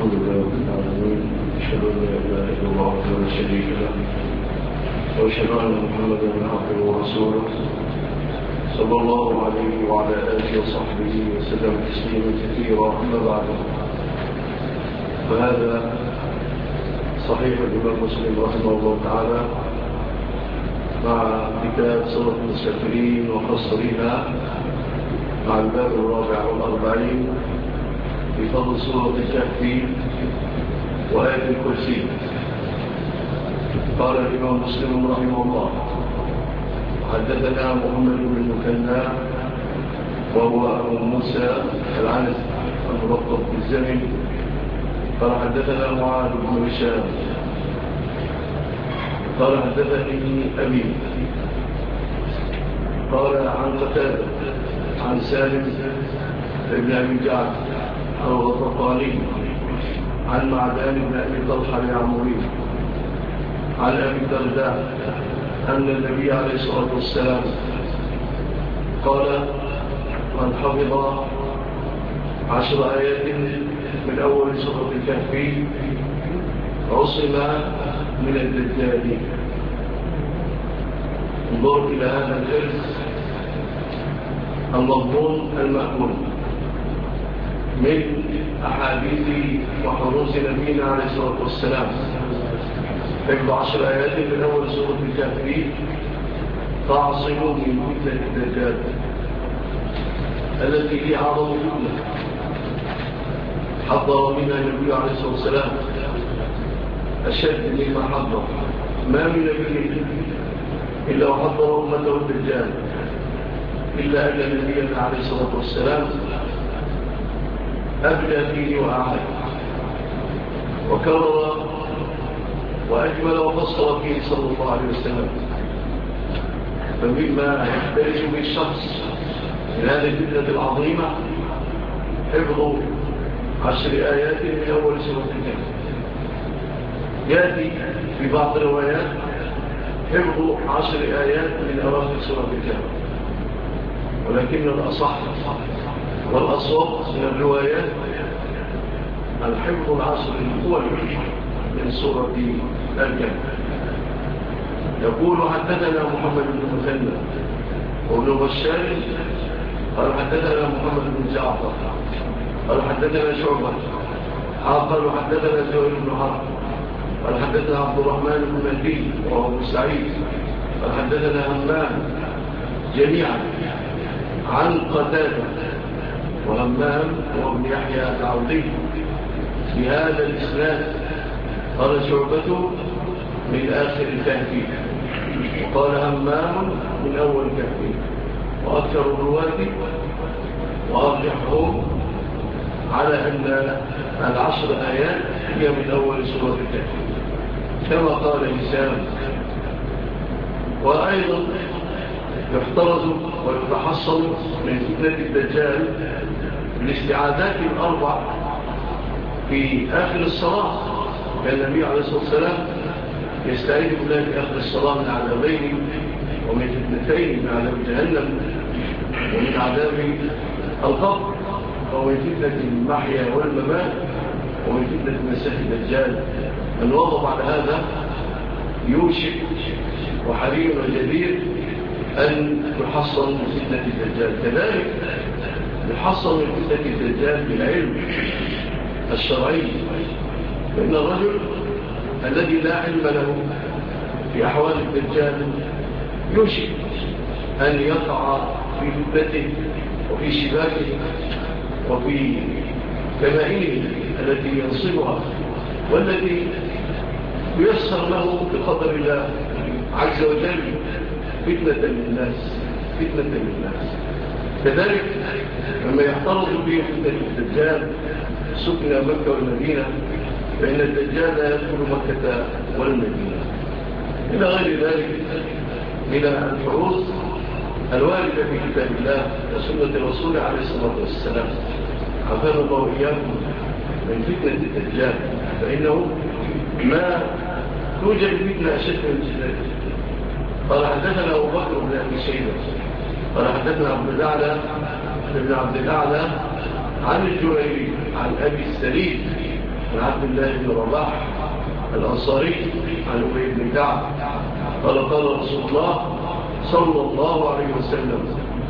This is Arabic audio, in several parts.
الحمد لله رب العالمين. أشهد أن لا إله إلا الله وحده لا شريك له، وأشهد أن محمدا عبده ورسوله صلى الله عليه وعلى آله وصحبه وسلم تسليما كثيرا. أما بعد، فهذا صحيح الإمام مسلم رحمه الله تعالى مع كتاب صلاة المسافرين وقصرها مع الباب 44 في فضل سورة الكهف وآية الكرسي. قال الإمام مسلم رحمه الله: حدثنا محمد بن المثنى وهو أبو موسى العنزي الملقب بالزمن. قال حدثنا معاذ بن هشام قال حدثني أبي قال عن قتادة عن سالم بن أبي جعفر الغطفاني عن معدان بن أبي طلحة اليعمري عن أبي الدرداء أن النبي عليه الصلاة والسلام قال: من حفظ 10 آيات من أول سورة الكهف عصم من الدجال. انظر إلى هذا الحرص المضمون المأمول من أحاديث وحروس نبينا عليه الصلاة والسلام. حفظ 10 آيات من أول سورة الكهف تعصم من فتنة الدجال التي هي أعظم فتنة حضر منها النبي عليه الصلاة والسلام أشد مما حضر. ما من نبي إلا وحضر أمته الدجال، إلا أن نبينا عليه الصلاة والسلام أبدى فيه وأعاد وكرر وأجمل وفصل فيه صلى الله عليه وسلم. فمما يحتاج به الشخص من هذه الفتنة العظيمة حفظ 10 آيات من أول سورة الكهف. يأتي في بعض الروايات حفظ 10 آيات من أواخر سورة الكهف، ولكن الأصح والأصوب من الروايات الحفظ 10 الأول من سورة الكهف. يقول: حدثنا محمد بن المثنى وابن بشار قال حدثنا محمد بن جعفر قال حدثنا شعبة قال حدثنا زهير بن حرب قال حدثنا عبد الرحمن بن مهدي وهو ابو سعيد قال حدثنا همام جميعا عن قتادة، وهمام هو ابن يحيى العودي بهذا الإسناد. قال شعبة من آخر الكهف، وقال همام من أول الكهف، وأكثر الرواة وأرجحهم على أن 10 آيات هي من أول سورة الكهف كما قال هشام. وأيضا يحترز ويتحصل من فتنة الدجال بالاستعاذات الأربع في آخر الصلاة. كان النبي عليه الصلاة والسلام يستعيذ بالله في آخر الصلاة من عذابين ومن فتنتين: من عذاب جهنم ومن عذاب القبر، ومن فتنة المحيا والممات، ومن فتنة مسيح الدجال. من وضب على هذا يوشك وحري وجدير أن يحصل من فتنة الدجال. كذلك يحصل من فتنة الدجال بالعلم الشرعي، فإن الرجل الذي لا علم له في أحوال الدجال يوشك أن يقع في فتنته وفي شباكه وفي كمائنه التي ينصبها والتي ييسر له بقدر الله عز وجل فتنة للناس. كذلك لما يحترض به فتنة الدجال سكن مكة والمدينة، فإن الدجال لا يدخل مكة والمدينة إلى غير ذلك من الحروص الواردة في كتاب الله وسنة الرسول عليه الصلاة والسلام. عافانا الله إياكم من فتنة الدجال، فإنه ما توجد فتنة أشد من فتنة. قال حدثنا أبو بكر بن أبي شيبة قال حدثنا عبد الأعلى عن الجريري عن أبي السليم بن عبد الله بن رباح الأنصاري عن أبي بن كعب قال قال رسول الله صلى الله عليه وسلم: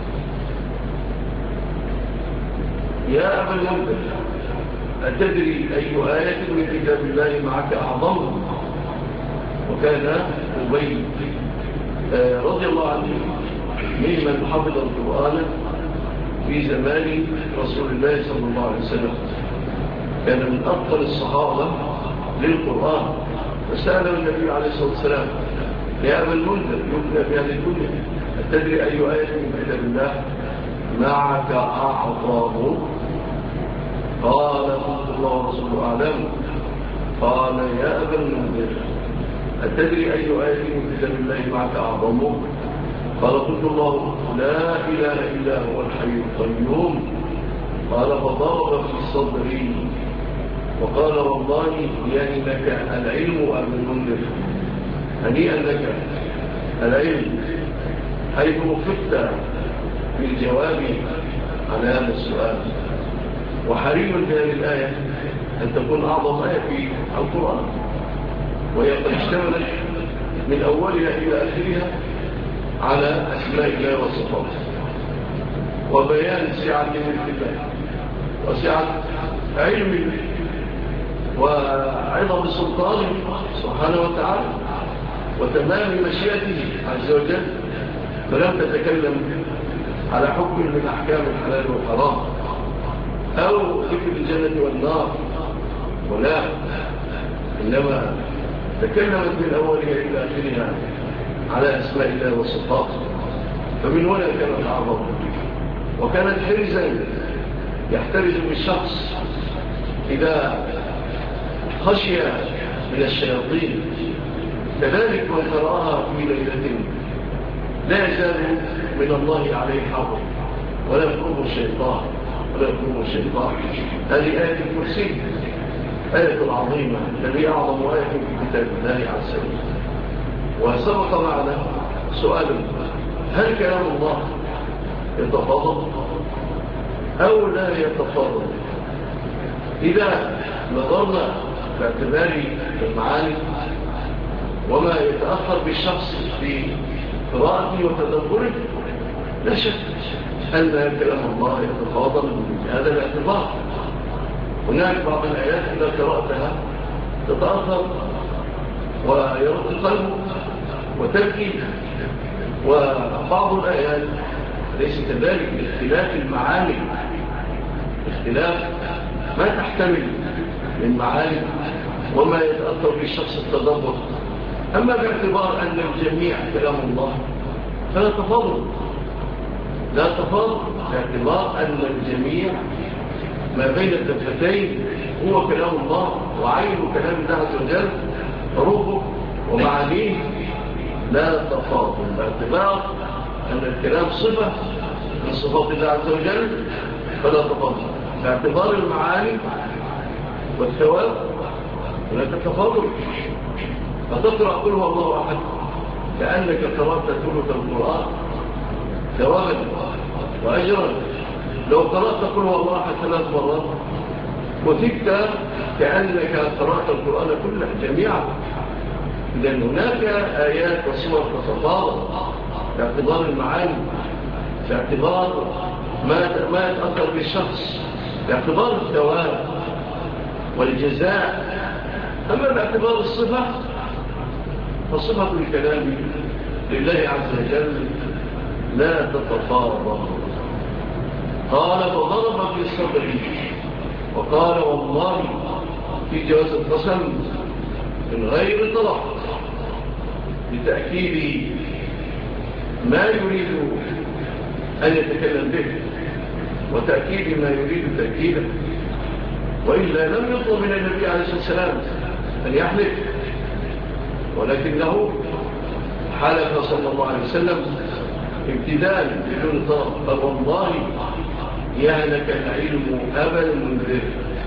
يا أبا المنذر، أتدري أي آية من كتاب الله معك أعظم؟ وكان أبي رضي الله عنه ممن حفظ القرآن في زمان رسول الله صلى الله عليه وسلم، كان من أفضل الصحابة للقرآن. فسأله النبي عليه الصلاة والسلام: يا أبا المنذر، يبنى بهذه الدنيا، أتدري أي آية من كتاب الله معك أعظم؟ قال: قلت الله ورسوله أعلم. قال: يا أبا المنذر، أتدري أي آية من كتاب الله معك أعظم؟ قال: قلت الله لا إله إلا هو الحي القيوم. قال: فضرب في صدري وقال: والله لأنك العلم أبا المنذر، هنيئا لك العلم، حيث وفقت في الجواب على هذا السؤال. وحري بهذه الآية أن تكون أعظم آية في القرآن، وهي قد اشتملت من أولها إلى آخرها على أسماء الله وصفاته، وبيان سعة ملك الله وسعة علمه وعظم سلطانه سبحانه وتعالى وتمام مشيئته عز وجل. فلم تتكلم على حكم من أحكام الحلال والحرام أو ذكر الجنة والنار، ولا، إنما تكلمت من أولها إلى آخرها على أسماء الله وصفاته. فمن هنا كانت أعظم، وكانت حرزا يحترز بالشخص إذا خشي من الشياطين. كذلك من قرأها في ليلة لا يزال من الله عليه حظ ولا يقرب الشيطان. هذه آية الكرسي، آية عظيمة، الذي أعظم آية في كتاب الله عز وجل. وسبق معنا سؤال: هل كلام الله يتفاضل أو لا يتفاضل؟ إذا نظرنا باعتبار المعاني وما يتأثر بالشخص في قراءته وتدبره، لا شك أن كلام الله يتفاضل بهذا الاعتبار. هناك بعض الآيات إذا قرأتها تتأثر ويرد قلبه وتبكي، وبعض الآيات ليس كذلك، باختلاف المعاني، اختلاف ما تحتمل من معاني وما يتأثر بالشخص التدبر. أما باعتبار أن الجميع كلام الله فلا تفاضل، باعتبار أن الجميع ما بين الدفتين هو كلام الله وعين كلام الله عز وجل، حروفه ومعانيه لا تفاضل، باعتبار أن الكلام صفة من صفات الله عز وجل فلا تفاضل. باعتبار المعاني والثواب لا تتفاضل. فتقرأ قل هو الله أحد كأنك قرأت ثلث القرآن ثوابا وأجرا. لو قرأت قل هو الله أحد 3 مرات وثبت كأنك قرأت القرآن كله جميعا. لأن هناك آيات وصور تتفاضل باعتبار المعاني، باعتبار ما يتأثر بالشخص، باعتبار الثواب والجزاء. أما باعتبار الصفة فصفة الكلام لله عز وجل لا تتفاضل. قال: فضرب في صدري وقال: والله، في جواز القسم من غير طلب لتأكيد ما يريد أن يتكلم به وتأكيد ما يريد تأكيده، وإلا لم يطلب من النبي عليه الصلاة والسلام أن يحلف، ولكنه حلف صلى الله عليه وسلم ابتداء بدون طلب. قال: والله يا لك العلم أبا المنذر.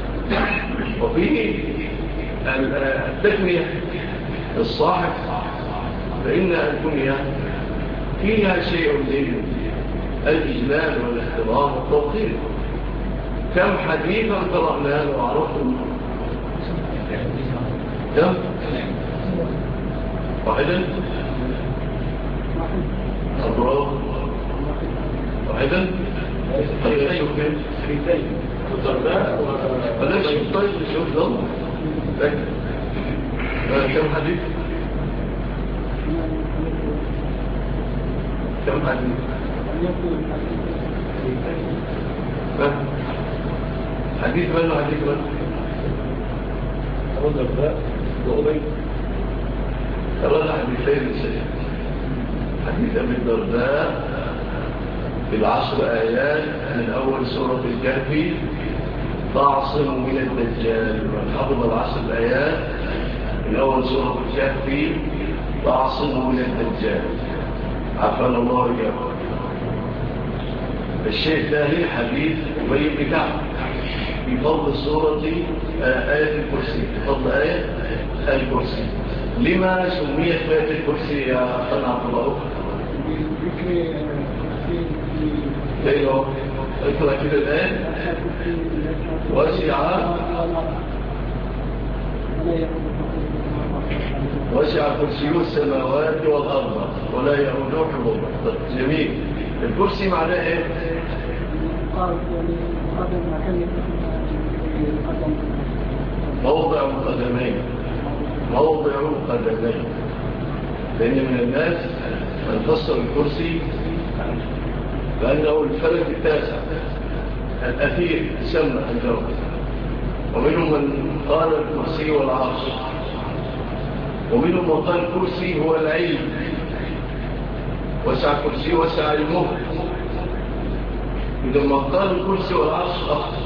وفيه التكنية الصاحب، فإن الكنية فيها شيء من الإجلال والاحترام والتوقير. كم حديثا قرأناه وعرفتم كم؟ واحدا أبراج واحدا طيب شوف كم بلاش طيب شوف ضم كم حديث كم حديث حديث بل وحديث بل أبو الدرداء وأبي ترى حديثين الشيء حديث أبي الدرداء ب10 آيات من أول سورة الكهف تعصم من الدجال. من حفظ 10 آيات من أول سورة الكهف تعصم من الدجال عفان الله إياكم. الشيء الثاني حديث أبي بن كعب بفضل سورة آية الكرسي بفضل آية الكرسي. لما سميت آية الكرسي يا أخوان عبد الله؟ ايوه اقرأ كده الآن. وسع كرسي السماوات والأرض ولا يعوده حفظهما. جميل. الكرسي معناه ايه؟ موضع قدمين لأن من الناس من فسر الكرسي بأنه الفلك التاسع الأثير سمى الجو. ومنهم من قال الكرسي والعرش، ومنهم من قال الكرسي هو العلم. وسع كرسي وسع علمه. إذا من قال الكرسي والعرش أخطأ.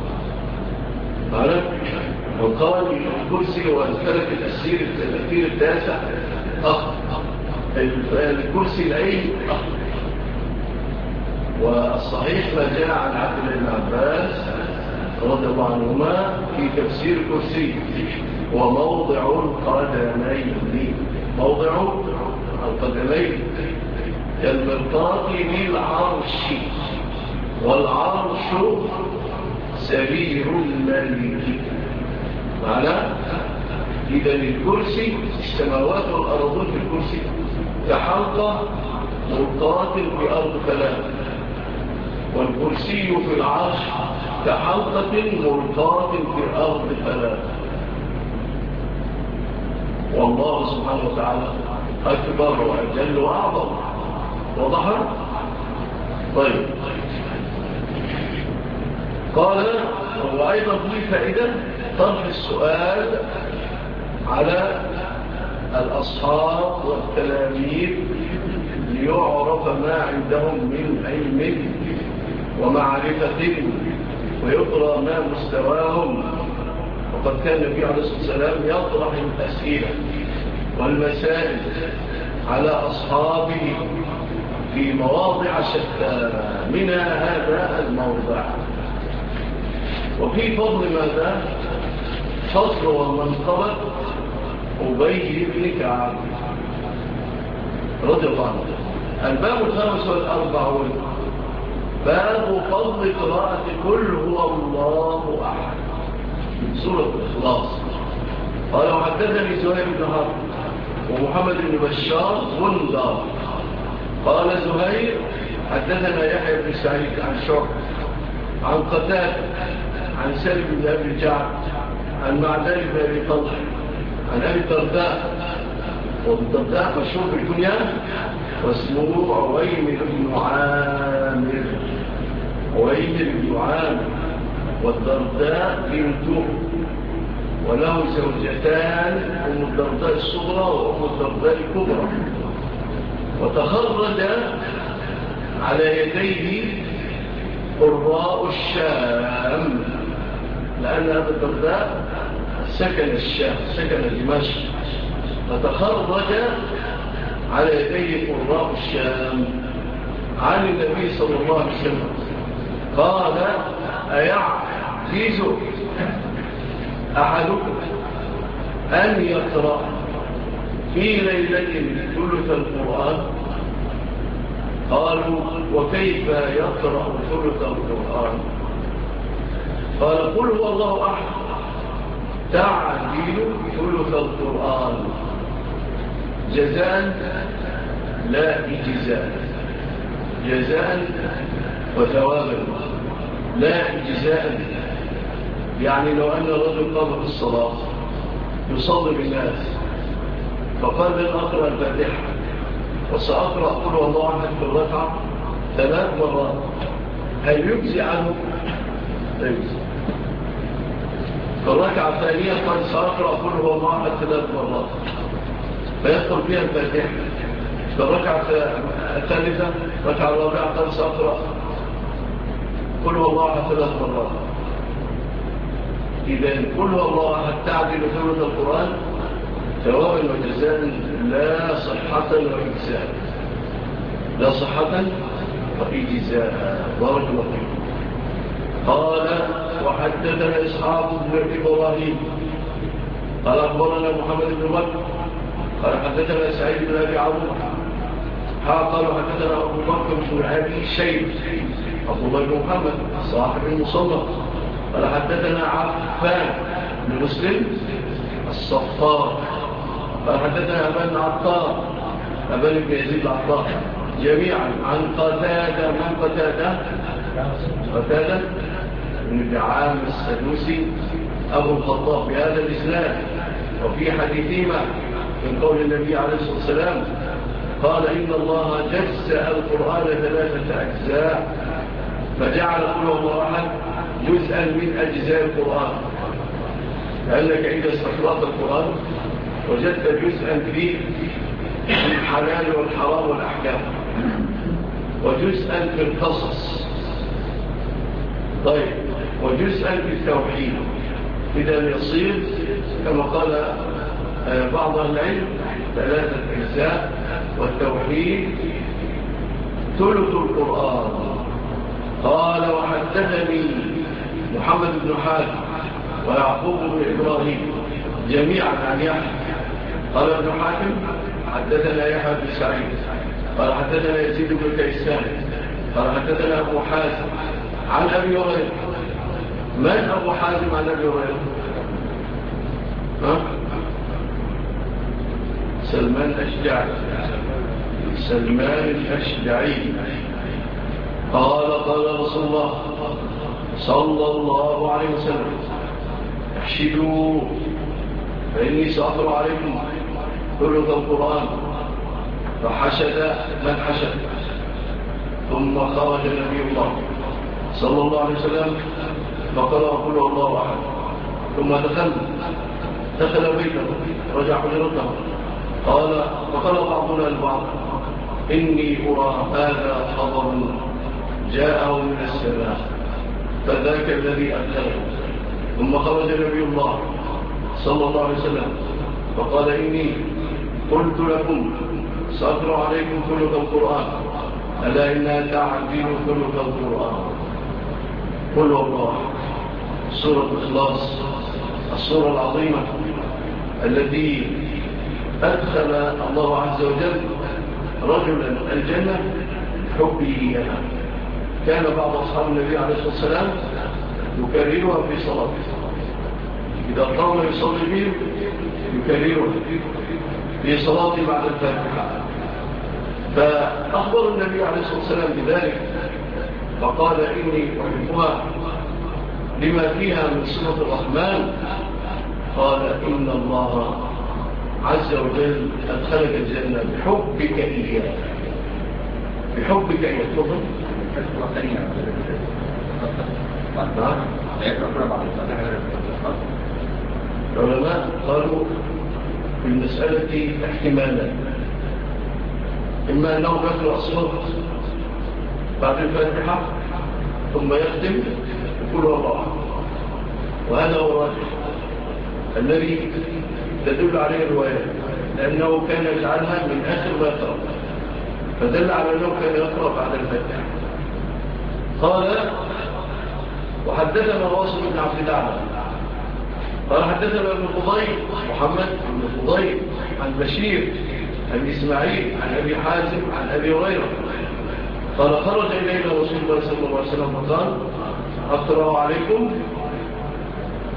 وقال الكرسي والفلك الأثير التاسع أخطأ. الكرسي العلم أخطأ. والصحيح ما جاء عن عبد الله بن عباس رضي الله عنهما في تفسير الكرسي هو موضع القدمين. موضع القدمين كالمرطاق للعرش، والعرش سرير الملك. معنى إذا الكرسي السماوات والأرضون في الكرسي كحلقة ملقاة في أرض ثلاثة، والكرسي في العرش كحلقة ملقاة في أرض ثلاثة. والله سبحانه وتعالى أكبر وأجل وأعظم. وضح؟ طيب. قال وأيضا في فائدة طرح السؤال على الأصحاب والتلاميذ ليعرف ما عندهم من علم ومعرفة ويطرى ما مستواهم. وقد كان النبي عليه الصلاة والسلام يطرح الأسئلة والمسائل على أصحابه في مواضع شتى، منها هذا الموضع. وفي فضل ماذا؟ فضل ومنقبة أبي بن كعب رضي الله عنه. الباب 45 باب فضل قراءة قل هو الله أحد سورة الإخلاص. قال وحدثني زهير بن حرب ومحمد بن بشار غندار. قال زهير حدثنا يحيى بن سعيد عن شعب عن قتادة عن سالم بن أبي الجعد عن معدان بن أبي طلح عن أبي الدرداء. والدرداء مشهور بالكنية واسمه عويمر بن عامر. والدرداء بنته وله زوجتان، أم الدرداء الصغرى وأم الدرداء الكبرى. وتخرج على يديه قراء الشام، لأن هذا الدرداء سكن الشام، سكن دمشق، فتخرج على يديه قراء الشام عن النبي صلى الله عليه وسلم. قال أيعجز أحدكم أن يقرأ في ليلة ثلث القرآن؟ قالوا وكيف يقرأ ثلث القرآن؟ قال قل هو الله أحد تعديل ثلث القرآن جزاء لا إجزاء، جزاء وثوابا لا إجزاء. يعني لو أن الرجل قام في الصلاة يصلي بالناس فقال لن أقرأ الفاتحة وسأقرأ قل والله أحد في الركعة 3 مرات، هل يجزي عنه؟ لا يجزي. في الركعة الثانية قال سأقرأ قل والله أحد 3 مرات فيدخل فيها الفاتحة. في الركعة الثالثة الركعة الرابعة قال سأقرأ قل والله أحد 3 مرات. إذا قل والله أحد تعدل ثلث القرآن ثوابا وجزاء لا صحة وإجزاء، لا صحة وإجزاء. بارك الله فيكم. قال وحدثنا إسحاق بن إبراهيم قال أخبرنا محمد بن بكر قال حدثنا سعيد بن أبي عروبة قال حدثنا أبو بكر بن أبي شيبة عبد الله بن محمد صاحب المصنف قال حدثنا عفان بن مسلم الصفار قال حدثنا أبان عطار أبان بن يزيد العطار جميعا عن قتادة. من قتادة؟ قتادة بن دعام السدوسي أبو الخطاب بهذا الإسلام. وفي حديثهما من قول النبي عليه الصلاة والسلام قال إن الله جزأ القرآن 3 أجزاء فجعل قل والله أحد جزءا من أجزاء القرآن، لأنك إذا استقرأت القرآن وجدت جزءا فيه الحلال والحرام والأحكام وجزءا في القصص، طيب، وجزءا في التوحيد. إذا يصير كما قال بعض العلم 3 أجزاء والتوحيد ثلث القرآن. قال وحدثني محمد بن حاتم ويعقوب بن إبراهيم جميعا عن يحيى قال ابن حاتم حدثنا يحيى بن سعيد قال حدثنا يزيد بن كيسان قال حدثنا أبو حازم عن أبي هريرة. من أبو حازم عن أبي هريرة؟ سلمان الأشجعي. سلمان الأشجعي قال قال رسول الله صلى الله عليه وسلم احشدوا فإني سأقرأ عليكم ثلث القرآن. فحشد من حشد ثم خرج نبي الله صلى الله عليه وسلم فقرأ قل الله أحد ثم دخل بيته رجع حجرته فقال بعضنا البعض إني أرى هذا خبر جاءه من السماء فذاك الذي أدخله. ثم خرج نبي الله صلى الله عليه وسلم فقال إني قلت لكم سأقرأ عليكم ثلث القرآن ألا إنها تعدل ثلث القرآن. قل والله سورة الإخلاص السورة العظيمة التي أدخل الله عز وجل رجلا الجنة حبه إياها. كان بعض أصحاب النبي عليه الصلاة والسلام يكررها في صلاته، إذا قام يصلي بهم يكررها في صلاته بعد الفاتحة. فأخبر النبي عليه الصلاة والسلام بذلك فقال إني أحبها لما فيها من صفة الرحمن. قال إن الله عز وجل أدخلك الجنة بحبك إياه، بحبك إياه. تفضل العلماء قالوا في المسألة احتمالا، إما أنه يقرأ صوت بعد الفاتحة ثم يختم يقول الله، وهذا هو الراجح الذي تدل عليه الرواية، لأنه كان يجعلها من آخر ما يقرأ، فدل على أنه كان يقرأ بعد الفاتحة. قال وحدثنا واصل بن عبد الأعلى قال حدثنا ابن فضيل محمد بن فضيل عن بشير عن إسماعيل عن أبي حازم عن أبي هريرة قال خرج إلينا رسول الله صلى الله عليه وسلم فقال أقرأ عليكم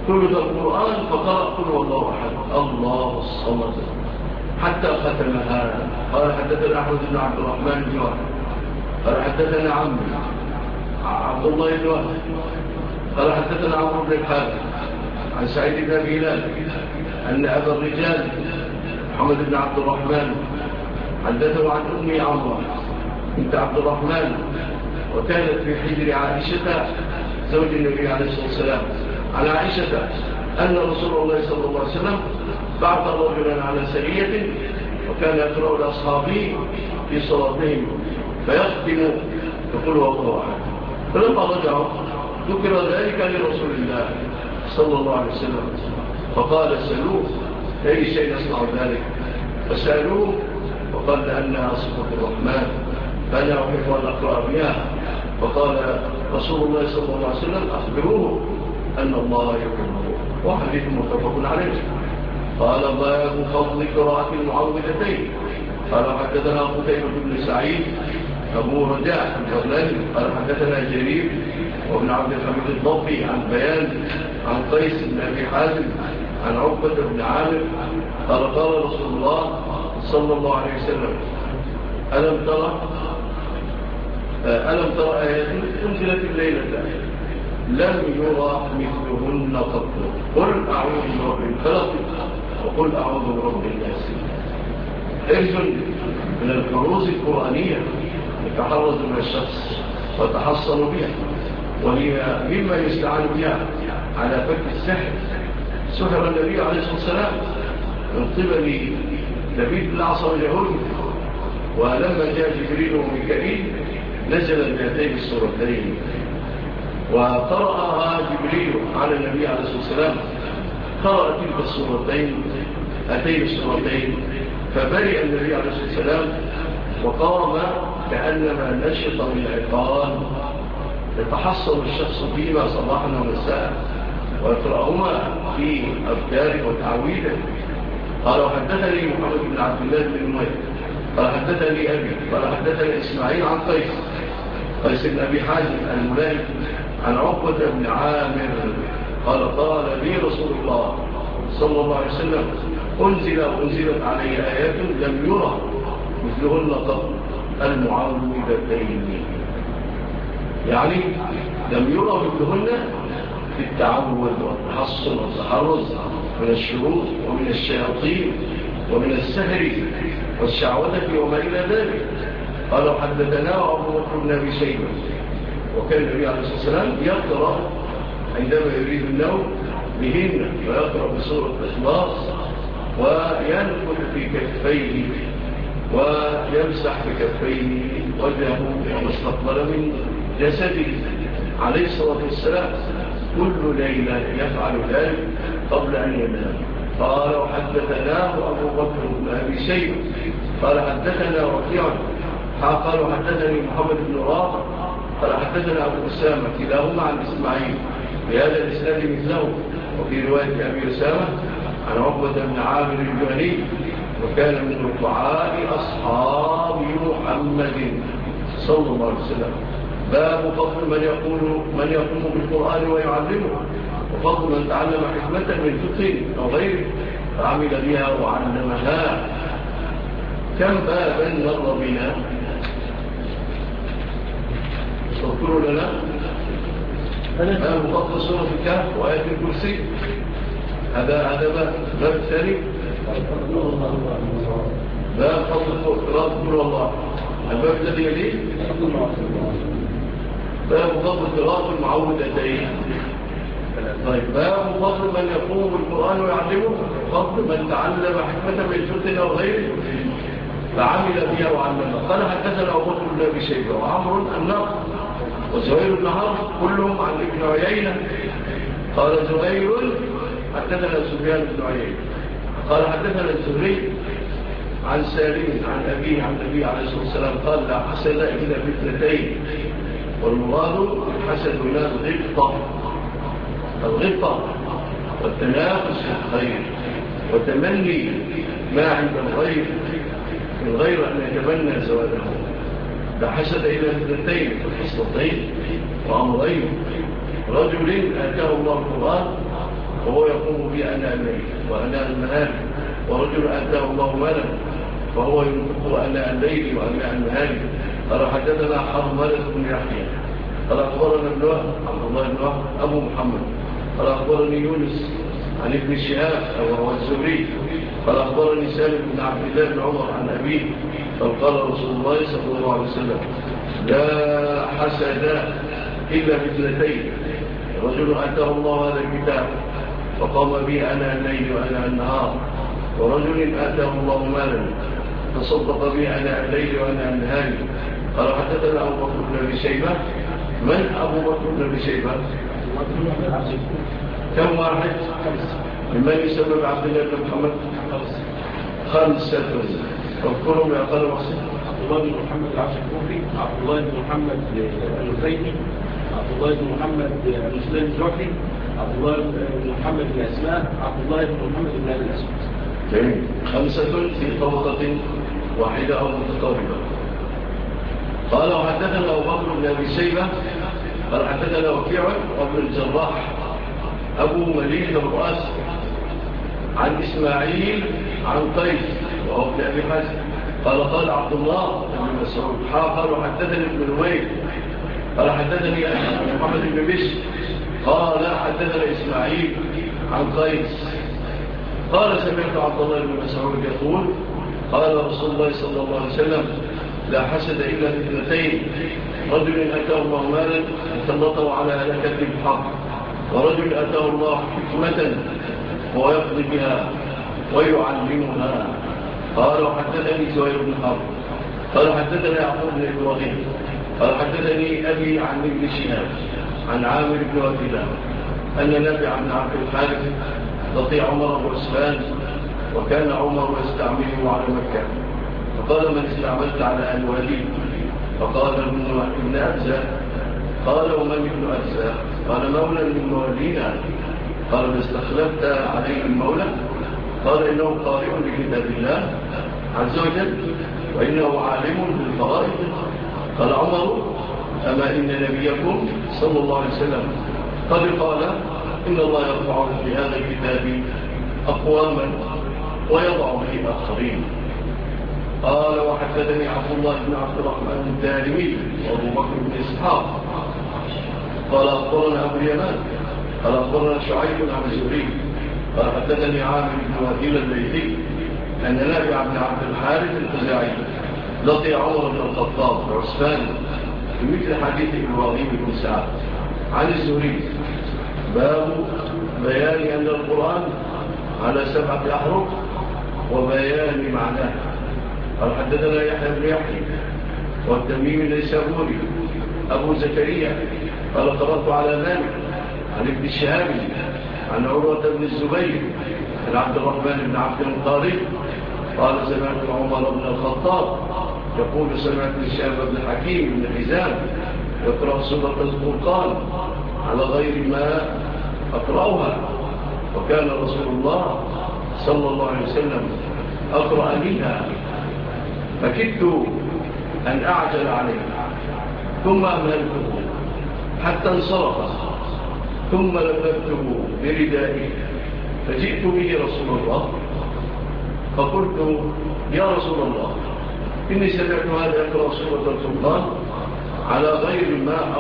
ثلث القرآن فقرأ قل والله أحد الله الصمد حتى ختمها. قال حدثنا أحمد بن عبد الرحمن بن وهب قال حدثنا عمي عبد الله بن وهب قال حدثنا عمرو بن الحارث عن سعيد بن أبي هلال أن أبا الرجال محمد بن عبد الرحمن حدثه عن أمي عمرو بنت عبد الرحمن وكانت في حجر عائشة زوج النبي عليه الصلاة والسلام عن عائشة أن رسول الله صلى الله عليه وسلم بعث رجلا على سرية وكان يقرأ لأصحابه في صلاتهم فيختم يقول والله أحد. فلما رجعوا ذكر ذلك لرسول الله صلى الله عليه وسلم فقال سألوه أي شيء يصنع ذلك فسألوه وقال لأنها صفة الرحمن فأنا أحب أن أقرأ بها. فقال رسول الله صلى الله عليه وسلم أخبروه أن الله يحبه وحديث متفق عليه. قال باب فضل قراءة المعوذتين. قال حدثنا قتيبة بن سعيد أبو رجاء البغلاني قال حدثنا جرير وابن عبد الحميد الضبي عن بيان عن قيس بن أبي حازم عن عقبة بن عامر قال قال رسول الله صلى الله عليه وسلم ألم ترى آيات أنزلت الليلة لم يرى مثلهن قط قل أعوذ برب الفلق وقل أعوذ برب الناس. حرز من الحروز القرآنية يتحرز من الشخص وتحصن بها وهي مما يستعان بها على فك السحر. سحر النبي عليه الصلاة والسلام من قبل لبيد الأعصر اليهودي ولما جاء جبريل وميكائيل نزل بهاتين السورتين وقرأها جبريل على النبي عليه الصلاة والسلام قرأ تلك السورتين هاتين السورتين فبرئ النبي عليه الصلاة والسلام وقام كأنما نشط من عقال يتحصل الشخص فيما صباحا ومساء ويقرأهما في أذكاره وتعويده. قال وحدثني محمد بن عبد الله بن نمير قال حدثني أبي قال حدثني إسماعيل عن قيس بن أبي حازم الملائك عن عقبة بن عامر قال قال لي رسول الله صلى الله عليه وسلم أنزلت علي آيات لم يرى مثلهن قط المعوذتين يعني لم يرى مثلهن في التعوذ والتحصن والتحرز من الشرور ومن الشياطين ومن السهر والشعوذة وما إلى ذلك. قالوا حدثنا أبو بكر بن أبي شيبة وكان النبي عليه الصلاة والسلام يقرأ عندما يريد النوم بهن ويقرأ بسورة الإخلاص وينفذ في كفيه ويمسح بكفيه وجهه وما استقبل من جسده عليه الصلاة والسلام كل ليلة يفعل ذلك قبل أن ينام. قال وحدثناه أبو بكر بن أبي شيبة قال حدثنا وكيع قال حدثني محمد بن رافع قال حدثنا أبو أسامة كلاهما عن إسماعيل بهذا الإسناد مثله وفي رواية أبي أسامة عن عقبة بن عامر الجهني وكان من رفعاء أصحاب محمد صلى الله عليه وسلم. باب فضل من يقوم بالقرآن ويعلمه وفضل من تعلم حكمة من فقه أو غيره فعمل بها وعلمها. كم بابا مر بنا تذكروا لنا باب فضل سورة الكهف وآية الكرسي. هذا باب الثاني باب فضل قراءة قول الله. الباب الذي يليه باب فضل قراءة المعوذتين. طيب باب فضل من يقوم بالقرآن ويعلمه فضل من تعلم حكمة من فقه أو غيره فعمل بها وعلمها. قال حدثنا أبو بكر بن أبي شيبة وعمر الناقد وزهير بن حرب كلهم عن ابن عيينة. قال زهير حدثنا سفيان بن عيينة قال حدثنا الزهري عن سالم عن أبيه عن النبي عليه الصلاة والسلام قال لا حسد إلا باثنتين والمراد الحسد هنا الغبطة والتنافس في الخير وتمني ما عند الغير من غير أن يتمنى زواله. لا حسد إلا باثنتين الخصلتين وأمرين رجل آتاه الله القرآن وهو يقوم بي أناء الليل وأناء النهار، ورجل آتاه الله مالا فهو ينفق أناء الليل وأناء النهار. قال حدثنا حرملة بن يحيى قال أخبرنا ابن وهب عبد الله بن وهب أبو محمد قال أخبرني يونس عن ابن شهاب وهو الزهري قال أخبرني سالم بن عبد الله بن عمر عن أبيه قال رسول الله صلى الله عليه وسلم: لا حسد إلا باثنتين: رجل آتاه الله هذا الكتاب فقام به أناء الليل وأناء النهار، ورجل آتاه الله مالا تصدق به أناء الليل وأناء النهار. قال حدثنا أبو بكر بن أبي شيبة. من أبو بكر بن أبي شيبة؟ كم واحد؟ ممن يسمى بعبد الله بن محمد؟ 5. اذكرهم يا أقل مقصد. عبد الله بن محمد العبسي الكوفي، عبد الله بن محمد الزيدي، عبد الله بن محمد المسلم الجوحي، عبد الله بن محمد بن أسماء، عبد الله بن محمد بن أبي الأسود. جميل. 5 في طبقة واحدة أو متقاربة. قال وحدثنا أبو بكر بن أبي شيبة قال حدثنا وكيع وابن الجراح أبو مليك الرؤاس عن إسماعيل عن قيس وهو ابن أبي حازم قال عبد الله بن مسعود قال حدثني ابن نويل قال حدثني محمد بن بشر قال حدثنا إسماعيل عن قيس قال سمعت عبد الله بن مسعود يقول: قال رسول الله صلى الله عليه وسلم: لا حسد إلا باثنتين: رجل أتاه الله مالا سلطه على هلكة الحق، ورجل أتاه الله حكمة وهو يقضي بها ويعلمها. قال وحدثني زهير بن حرب قال حدثني يعقوب بن إبراهيم قال حدثني أبي عن ابن شهاب عن عامر بن وكيلة أن نافع بن عبد الحارث لقي عمر بن عثمان وكان عمر يستعمله على مكة، فقال: من استعملت على أهل ولي؟ فقال ابن أبزة. قال: ومن ابن أبزة؟ قال: مولى من مولينا. قال: ما استخلفت عليه المولى؟ قال: إنه قارئ لكتاب الله عز وجل وإنه عالم بالفرائض. قال عمر: أما إن نبيكم صلى الله عليه وسلم قد قال: إن الله يرفع في هذا الكتاب أقواما ويضع به آخرين. قال وحدثني عبد الله بن عبد الرحمن الدارمي وأبو بكر بن إسحاق قال أخبرنا أبو اليمان قال أخبرنا شعيب عن الزهري قال حدثني عامر بن وكيل الليثي أن نافع بن عبد الحارث الخزاعي لقي عمر بن الخطاب عثمان بمثل حديث إبراهيم بن سعد عن الزهري: باب بيان أن القرآن على 7 أحرف وبيان معناه. قال حدثنا يحيى بن يحيى والتميمي النيسابوري أبو زكريا قال قرأت على مالك عن ابن شهاب عن عروة بن الزبير عن عبد الرحمن بن عبد المطلب قال: سمعت عمر بن الخطاب يقول: سمعت الشهاب بن حكيم بن حزام يقرأ سورة الفرقان على غير ما أقرأها، وكان رسول الله صلى الله عليه وسلم أقرأ منها، فكدت أن أعجل عليه ثم أمهلته حتى انصرف، ثم لفته بردائه فجئت به رسول الله فقلت: يا رسول الله، إني سمعت هذا يقرأ سورة الفرقان على غير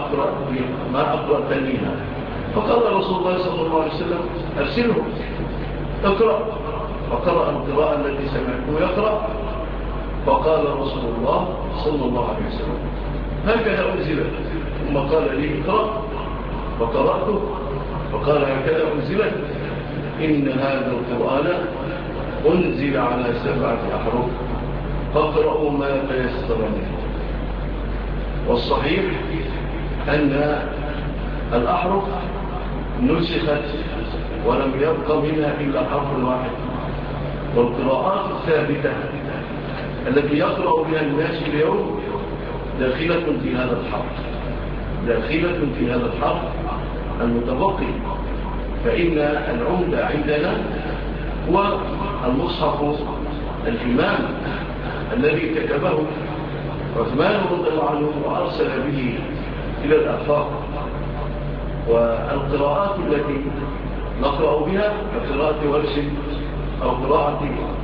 ما أقرأتنيها. فقال رسول الله صلى الله عليه وسلم: أرسله اقرأ. فقرأ القراءة التي سمعته يقرأ، فقال رسول الله صلى الله عليه وسلم: هكذا أنزلت. ثم قال لي: اقرأ. فقرأته فقال: هكذا أنزلت. إن هذا القرآن أنزل على 7 أحرف فاقرأوا ما تيسر منه. والصحيح أن الأحرف نسخت ولم يبق منها إلا حرف واحد، والقراءات الثابتة التي يقرأ بها الناس اليوم داخلة في هذا الحرف المتبقي. فإن العمدة عندنا هو المصحف الإمام الذي كتبه عثمان رضي الله عنه وأرسل به إلى الآفاق. والقراءات التي نقرأ بها كقراءة ورش أو قراءة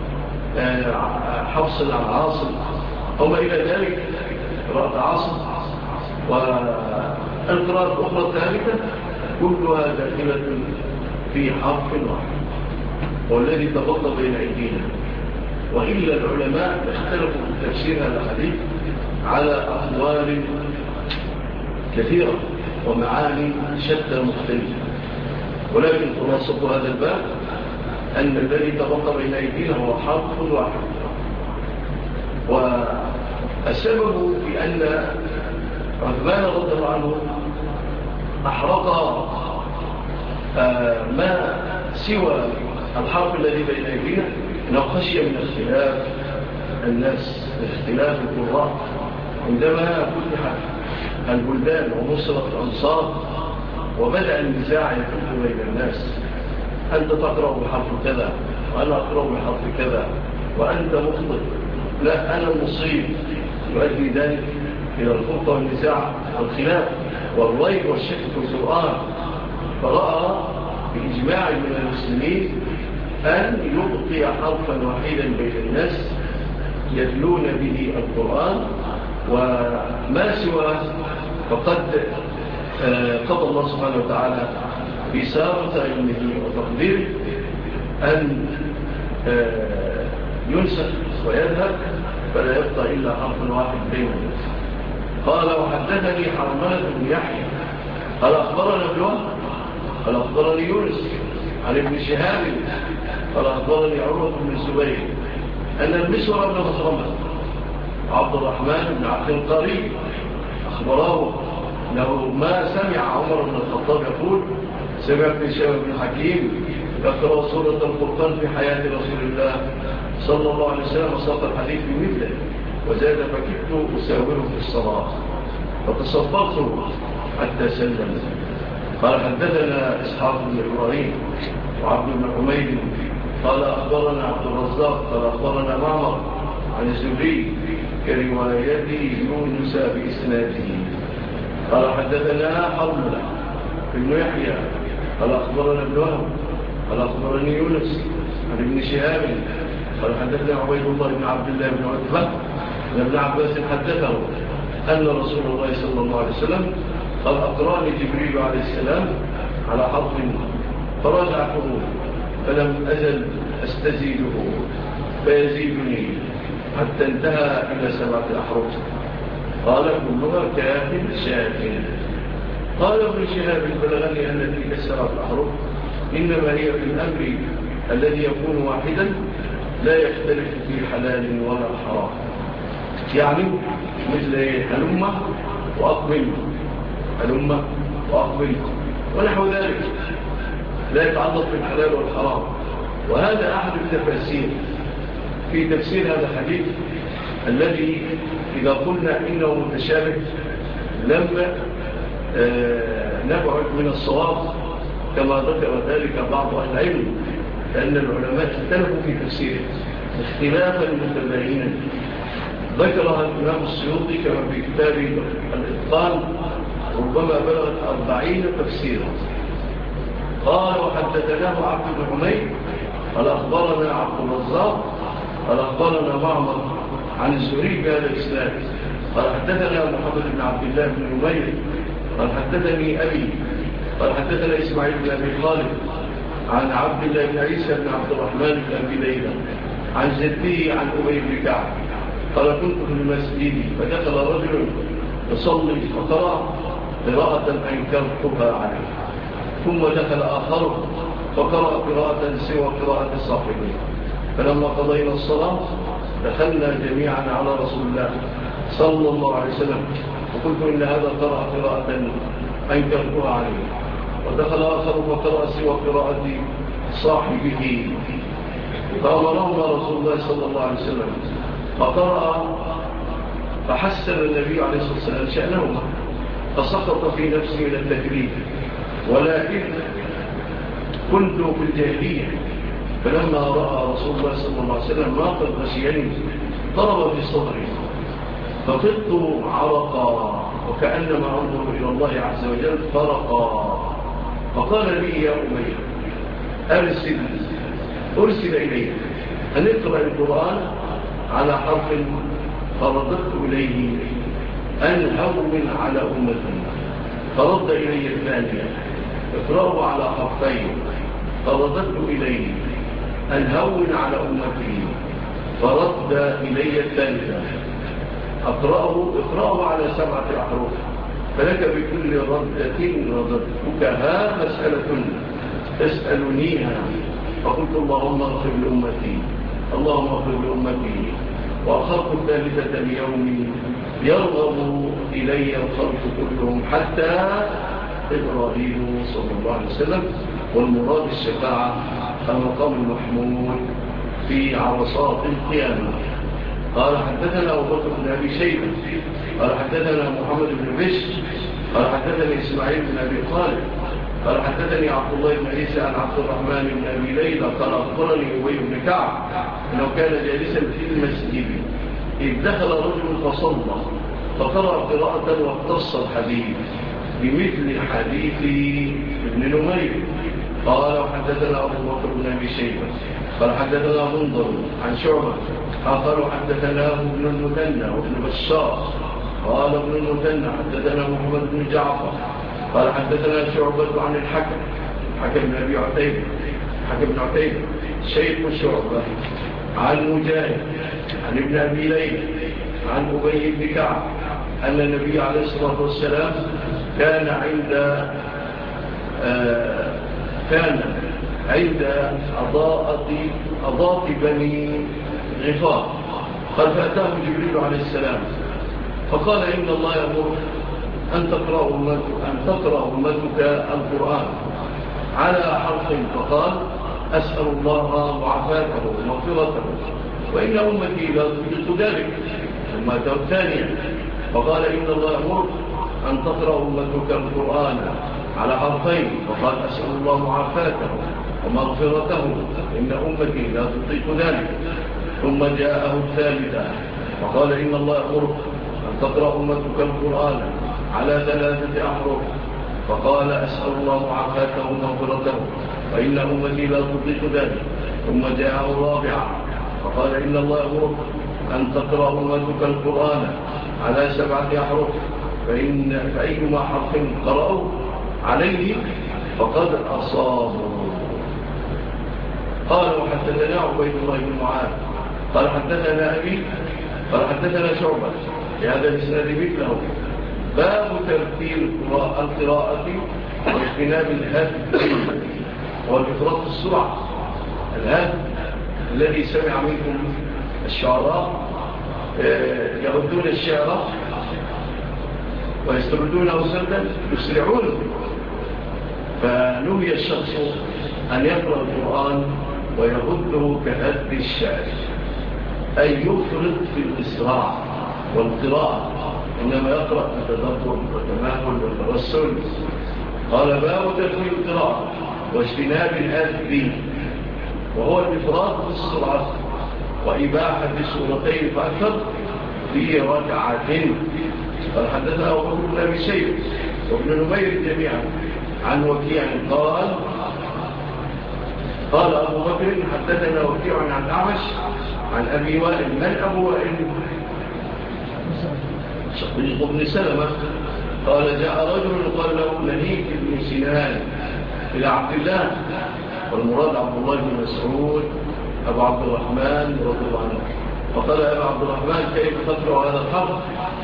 حفص عن عاصم أو ما إلى ذلك، قراءة عاصم. والقراءة الأخرى الثالثة كلها داخلة في حرف واحد والذي تبقى بين أيدينا. وإلا العلماء اختلفوا في تفسير هذا الحديث على أقوال كثيرة ومعاني شتى مختلفة، ولكن خلاصة هذا الباب أن الذي تبقى بين أيدينا هو حرف واحد. والسبب في أن عثمان رضي الله عنه أحرق ما سوى الحرف الذي بين أيدينا إنه خشي من اختلاف الناس، اختلاف القراء. عندما فتحت البلدان ونصرت الأنصار وبدأ النزاع يكون بين الناس، أنت تقرأ بحرف كذا وأنا أقرأ بحرف كذا وأنت مخطئ، لا أنا مصيب، يؤدي ذلك إلى الفرقة والنزاع والخلاف والريب والشك في القرآن. فرأى بإجماع من المسلمين أن يبقي حرفا وحيدا بين الناس يتلون به القرآن، وما سوى فقد قضى الله سبحانه وتعالى بسارة علمه وتقديره أن ينسخ ويذهب فلا يبقى إلا حرف واحد بين الناس. قال وحدثني حرملة بن يحيى قال أخبرنا ابن وهب قال أخبرني يونس عن ابن شهاب قال أخبرني عروة بن الزبير أن المسور بن مخرمة عبد الرحمن بن عبد القريب أخبره أنه ما سمع عمر بن الخطاب يقول سمع ابن شهاب بن حكيم يقرأ سورة القرآن في حياة رسول الله صلى الله عليه وسلم وساق الحديث بمثله وزاد فكدت أساوره في الصلاة فتصفرت حتى سلم. قال حدثنا إسحاق بن إبراهيم وعبد بن حميد قال أخبرنا عبد الرزاق قال أخبرنا معمر عن الزهري كرواية يونس بإسناده. قال حدثنا حرملة بن يحيى قال أخبرنا ابن وهب قال أخبرني يونس عن ابن شهاب قال حدثنا عبيد الله بن عبد الله بن عتبة أن ابن عباس حدثه أن رسول الله صلى الله عليه وسلم قال أقرأني جبريل عليه السلام على حرف فرجعته فلم أزل أستزيده فيزيدني حتى انتهى إلى 7 أحرف قال كلها كافٍ شاكٍ. قال ابن شهاب بلغني أن تلك 7 أحرف إنما هي في الأمر الذي يكون واحدا لا يختلف في حلال ولا حرام، يعني مثل هلمة وأقبل هلمة وأقبل ونحو ذلك لا يتعلق بالحلال والحرام. وهذا أحد التفاسير في تفسير هذا الحديث الذي إذا قلنا إنه متشابه لم نبعد من الصواب كما ذكر ذلك بعض أهل العلم، لأن العلماء اختلفوا في تفسيره اختلافا متباينا. ذكرها الإمام السيوطي كما في كتاب الإتقان ربما بلغت 40 تفسيرا. قال وحدثناه عبد بن حميد قال أخبرنا عبد الرزاق قال أخبرنا معمر عن الزهري بهذا الإسناد قال حدثنا محمد بن عبد الله بن نمير قال حدثني أبي قال حدثنا إسماعيل بن أبي خالد عن عبد الله بن عيسى بن عبد الرحمن بن أبي ليلى عن جده عن أبي بن كعب قال كنت في المسجد فدخل رجل يصلي فقرأ قراءة أنكرتها عليه، ثم دخل آخر فقرأ قراءة سوى قراءة الصاحبين، فلما قضينا الصلاة دخلنا جميعا على رسول الله صلى الله عليه وسلم وقلت إن هذا قرأ قراءة أنكرتها عليه، ودخل آخر فقرأ سوى قراءة صاحبه، فأمرهما رسول الله صلى الله عليه وسلم فقرأ فحسن النبي عليه الصلاة والسلام شأنهما فسقط في نفسي من التكليف، ولكن كنت في الجاهلية، فلما رأى رسول الله صلى الله عليه وسلم ما قد غشيني ضرب في صدري فطلت عرقا وكأنما أنظر إلى الله عز وجل فرقا، فقال لي يا أمير أرسل إليه أن اقرأ القرآن على حرف فرددت إليه أن هون على أمتي، فرد إلي الثانية اقرأه على حرفين، فرددت إليه أن هون على أمتي، فرد إلي الثالثة اقرأه على 7 أحرف، فلك بكل ردة رددتكها مسألة تسألنيها، فقلت اللهم اغفر لأمتي، اللهم اغفر لأمتي، وأخذت الثالثة اليوم يرغب إلي الخلق كلهم حتى إبراهيم صلى الله عليه وسلم، والمراد الشفاعة المقام المحمود في عرصات القيامة. قال حدثنا أبو بكر بن أبي شيبة قال حدثنا محمد بن بشر قال حدثني إسماعيل بن أبي طالب قال حدثني عبد الله بن عيسى عن عبد الرحمن بن أبي ليلى قال أخبرني أبي بن كعب أنه كان جالسا في المسجد إذ دخل رجل فصلى فقرأ قراءة واقتص الحديث بمثل حديث ابن نمير. قال وحدثنا أبو بكر بن أبي شيبة قال حدثنا منظر عن شعبة قالوا حدثنا ابن المثنى وابن بشار قال ابن المثنى حدثنا محمد بن جعفر قال حدثنا شعبة عن الحكم بن أبي عتيبة حكم بن عتيبة شيخ شعبة عن مجاهد عن ابن أبي ليلى عن أبي بن كعب أن النبي عليه الصلاة والسلام كان عند أضاء بني غفار قال فأتاه جبريل عليه السلام فقال إن الله يأمر أن تقرأ أمتك القرآن على حرف، فقال أسأل الله معافاته ومغفرته وإن أمتي لا تطيق ذلك. ثم أتاه الثانية فقال إن الله يأمر أن تقرأ أمتك القرآن على حرفين، فقال أسأل الله معافاته ومغفرته إن أمتي لا تطيق ذلك. ثم جاءه الثالثة فقال إن الله يأمر أن تقرأ أمتك القرآن على 3 أحرف، فقال أسأل الله معافاته ومغفرته وإن أمتي لا تطيق ذلك. ثم جاءه الرابعة فقال إن الله يأمر أن تقرأ أمتك القرآن على 7 أحرف، فأيما حرف قرأوا عليه فقد أصابوا. قال وحدثنا عبيد الله بن معاذ قال حدثنا أبي قال حدثنا شعبة لهذا الإسناد مثله باب ترتيل القراءة واجتناب الهد والإفراط السرعة. الهد الذي سمع منكم الشعراء يردون الشعر ويستردونه سردا يسرعون، فنهي الشخص أن يقرأ القرآن ويهده كهد الشعر، أي يفرط في الإسراع والقراءة، إنما يقرأ بتدبر وتماهل وترسل. قال باب ترتيل القراءة واجتناب الهد وهو الإفراط في السرعة وإباحة سورتين فأكثر في ركعة. قال حدثنا أبو بكر بن أبي شيبة وابن نمير جميعا عن وكيع قال أبو بكر حدثنا وكيع عن أعمش عن أبي وائل. من أبو وائل؟ شقيق بن سلمة. قال جاء رجل قال له نهيك بن سنان إلى عبد الله، والمراد عبد الله بن مسعود أبو عبد الرحمن رضي الله عنه، فقال أبو عبد الرحمن كيف تقرأ هذا الحرف؟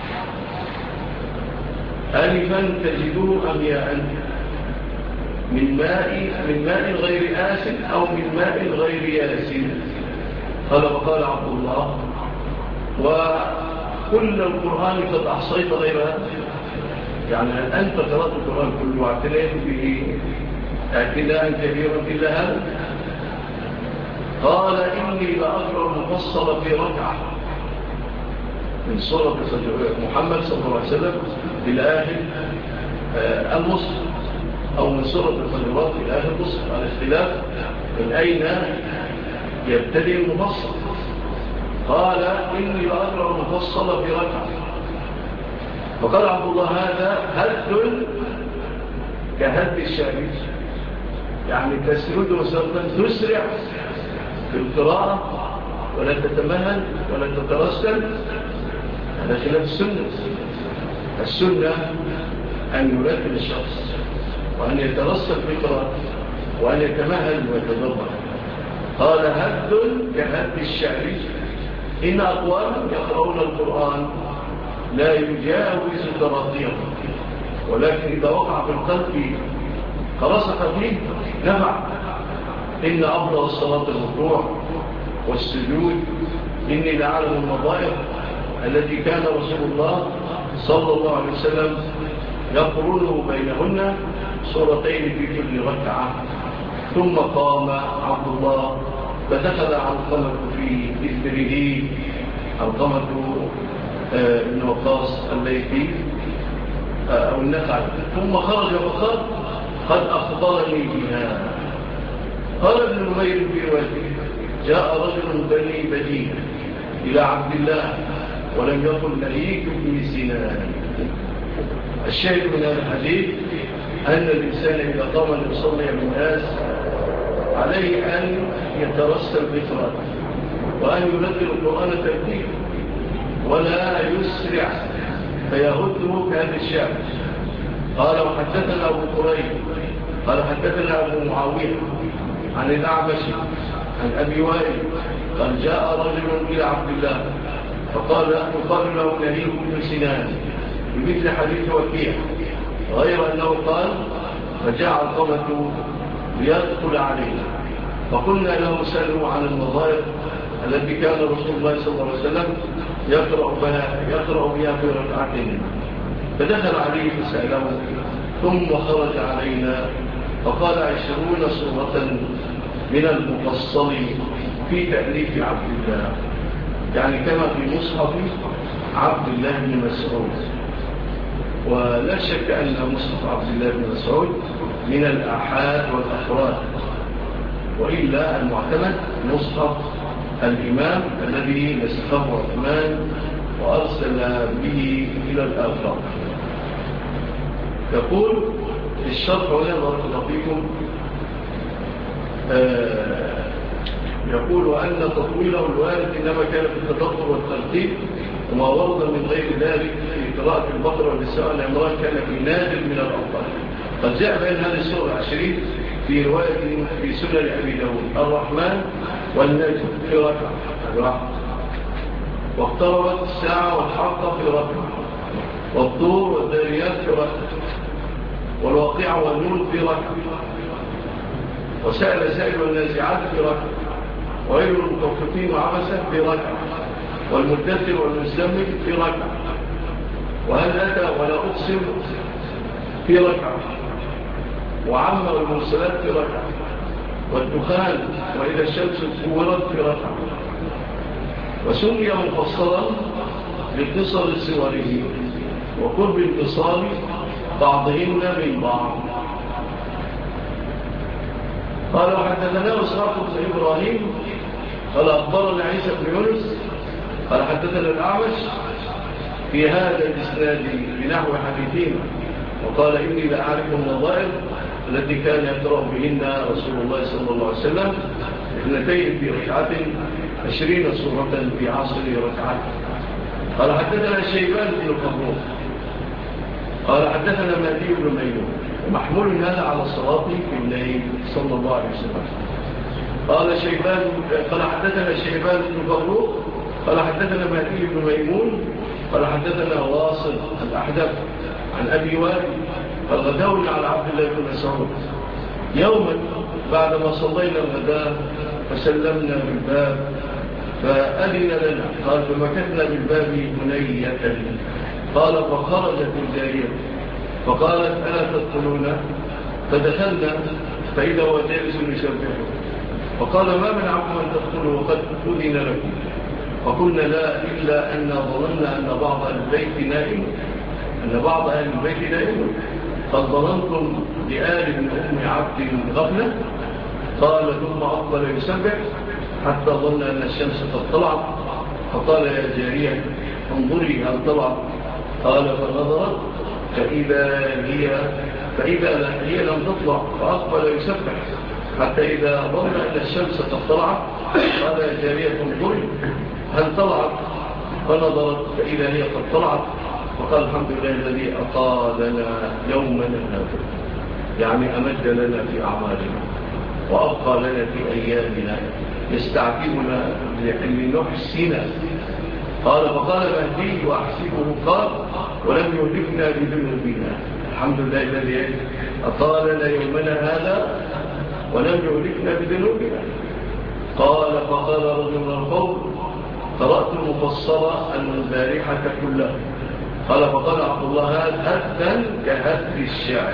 ألفا تجدوه أم ياء من ماء غير آسن أو من ماء غير ياسن؟ فقال عبد الله وكل القرآن قد أحصيت غير هذا، يعني هل أنت قرأت القرآن كله واعتنيت به اعتناء كبيرا إلا هذا؟ قال إني لأقرأ المفصل في ركعة من سورة محمد صلى الله عليه وسلم إلى آخر المصحف، أو من سورة الفجرات إلى آخر المصحف، على اختلاف من أين يبتدئ المفصل. قال إني لأقرأ المفصل في ركعة. فقال عبد الله هذا هد كهد الشعبي، يعني تسرد وسردا تسرع في القراءة ولا تتمهل ولا تترسل، هذا خلاف السنة. السنة أن يرتب الشخص وأن يترسل في القراءة وأن يتمهل ويتدبر. قال هد كهد الشعر إن أقوام يقرؤون القرآن لا يجاوز تراقيهم، ولكن إذا وقع في القلب فرسخ فيه نفع. إن أفضل الصلاة الركوع والسجود، إني لأعلم المضائق التي كان رسول الله صلى الله عليه وسلم يقرن بينهن سورتين في كل ركعة. ثم قام عبد الله فدخل علقمة في إثره، علقمة بن وقاص الليثي أو النخعي، ثم خرج فقال قد أخبرني بها. قال ابن نمير في روايته جاء رجل بني بدينة إلى عبد الله ولم يقل نهيك ابن سنان. الشاهد من هذا الحديث أن الإنسان إذا قام أن يصلي بالناس عليه أن يترسل بقراءته وأن يرتل القرآن ترتيلا ولا يسرع فيهده كهذا الشعب. قال وحدثنا أبو قريب قال حدثنا أبو معاوية عن الأعمش عن أبي وائل قال جاء رجل إلى عبد الله فقال يقال له نهيك بن سنان بمثل حديث وكيع، غير أنه قال فجاء علقمة ليدخل عليه فقلنا له سألوا عن المضايق التي كان رسول الله صلى الله عليه وسلم يقرأ بها في ركعتين، فدخل عليه فسأله ثم خرج علينا فقال 20 سورة من المفصل في تأليف عبد الله، يعني كما في مصحف عبد الله بن مسعود. ولا شك أن مصحف عبد الله بن مسعود من الآحاد والأفراد، وإلا المعتمد مصحف الإمام الذي نسخه عثمان وأرسل به إلى الآفاق. يقول الشرح ولا بارك فيكم يقول أن تطويله الوارد إنما كان في التدبر والترتيب، وما ورد من غير ذلك في قراءة البقرة والنساء والعمران كان في نادر من الأفضل. قد جاء بين هذه السورة 20 في رواية في سنن أبي داود الرحمن والنجم في ركعة، واقتربت الساعة والحلقة في ركعة، والطور والداريات في ركعة، والواقعة والنون في ركعة، وسأل سائل والنازعات في ركعة، وغير المطففين وعبسة في ركعة، والمدثر والمزمل في ركعة، وهل أتى ولا أقسم في ركعة، وعم والمرسلات في ركعة، والدخان وإذا الشمس كورت في ركعة. وسمي مفصلا لاتصال سواره وقرب انتصال بعضهن من بعض. قال وحدثنا إسحاق بن إبراهيم قال أخبرنا عيسى بن يونس قال حدثنا الأعمش في هذا الإسناد بنحو حديثين، وقال إني لأعرف النظائر التي كان يقرأ بهن رسول الله صلى الله عليه وسلم 2 في ركعة 20 سورة في عصر ركعات. قال حدثنا شيبان بن قبروخ قال حدثنا مهدي بن ميمون ومحمول هذا على الصلاة في الليل صلى الله عليه وسلم. قال حدثنا شيبان بن قبروخ قال حدثنا مهدي بن ميمون قال حدثنا واصل الأحدث عن أبي وائل قال غداونا على عبد الله بن مسعود يوما بعدما صلينا الغداء فسلمنا بالباب فأذن لنا، قال فمكثنا بالباب بنية، قال فخرجت الجارية فقالت ألا تدخلون؟ فدخلنا فإذا هو جالس يسبحه فقال ما منعكم أن تدخلوا وقد أذن لكم؟ فقلنا لا إلا أن ظننا أن بعض أهل البيت نائم قد ظننتم لآل من أم عبد غفلة. قال ثم أقبل يسبح حتى ظن أن الشمس قد طلعت فقال يا جارية انظري هل طلعت؟ قال فنظرت فإذا هي فإذا هي لم تطلع فأقبل يسبح حتى إذا ظن أن الشمس قد طلعت قال يا جارية انظري هل طلعت؟ فنظرت فإذا هي قد طلعت وقال الحمد لله الذي أطالنا يومنا هذا، يعني أمد لنا في أعمالنا وأبقى لنا في أيامنا يستعجبنا لنحسن. قال فقال مهدي وأحسبه قال ولم يهلكنا بذنوبنا، الحمد لله الذي أطالنا يومنا هذا ولم يهلكنا بذنوبنا. قال فقال رجل من القوم قرأت المفصلة البارحة كلها. قال فقال عبد الله هدا كهد الشعر،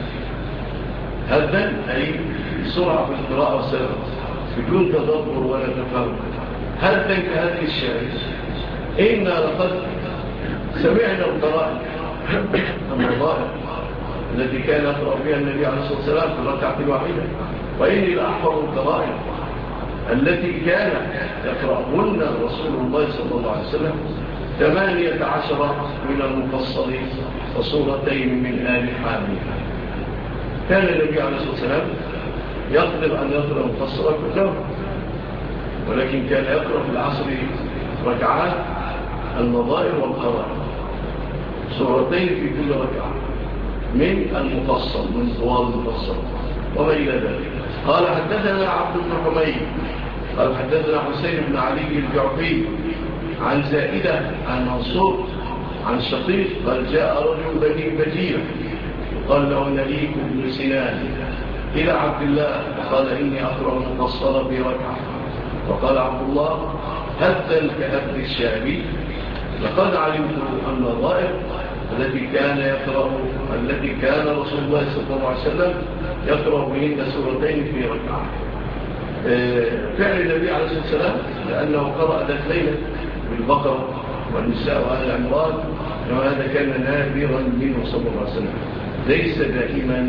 هدا أي سرعة في القراءة والسلام بدون تدبر ولا تفهم، هدا كهد الشعر. إنا لقد سمعنا القراءة النظائر التي كان يقرأ بها النبي عليه الصلاة والسلام في الركعة الواحدة، وإني لأحفظ القراءة التي كان يقرأهن رسول الله صلى الله عليه وسلم 18 من المفصل وصورتين من آل حامل. كان النبي عليه الصلاة والسلام يقدر أن يقرأ مفصلا كله، ولكن كان يقرأ في العصر ركعات النظائر والقرائن، صورتين في كل ركعة من المفصل من طوال المفصل وما إلى ذلك. قال حدثنا عبد بن حميد قال حدثنا حسين بن علي الجعفي عن زائدة عن منصور عن شقيق قال جاء رجل بني بجيرة قال له نبيك بن سنان إلى عبد الله قال إني أقرأ المفصل في ركعة. وقال عبد الله هدا كهد الشعبي لقد علمت النظائر التي كان رسول الله صلى الله عليه وسلم يقرأ بهن سورتين في ركعة. فعل النبي عليه الصلاة والسلام لأنه قرأ ذات ليلة بالبقرة والنساء وآل عمران، وهذا كان نادرا منه صلى الله عليه وسلم، ليس دائما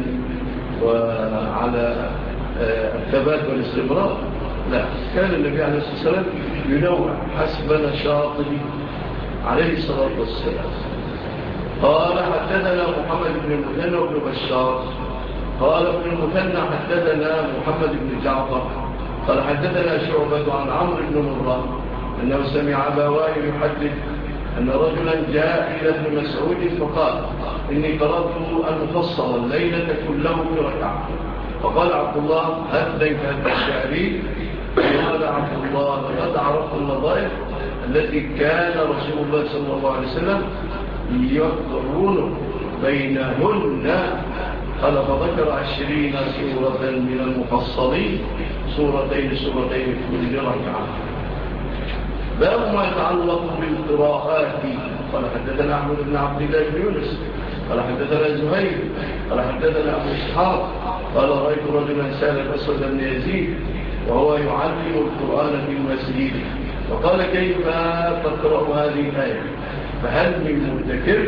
وعلى الثبات والاستمرار، لا، كان النبي عليه الصلاة والسلام ينوع حسب نشاطه عليه الصلاة والسلام. قال حدثنا محمد بن المثنى وابن بشار قال ابن المثنى حدثنا محمد بن جعفر قال حدثنا شعبة عن عمرو بن مرة أنه سمع أبا وائل يحدث أن رجلا جاء إلى ابن مسعود فقال إني قرأت المفصل الليلة كله بركعة. فقال عبد الله هدا كهد الشعري. قال عبد الله لقد عرفت النظائر التي كان رسول الله صلى الله عليه وسلم يقرون بينهن. قال فذكر 20 سورة من المفصلين سورتين في كل ركعة. باب ما يتعلق بالقراءات. قال حدثنا أحمد بن عبد الله بن يونس قال حدثنا زهير قال حدثنا أبو إسحاق قال رأيت رجلا سأل الأسود بن يزيد وهو يعلم القرآن في المسجد وقال كيف تقرأ هذه الآية فهل من مدكر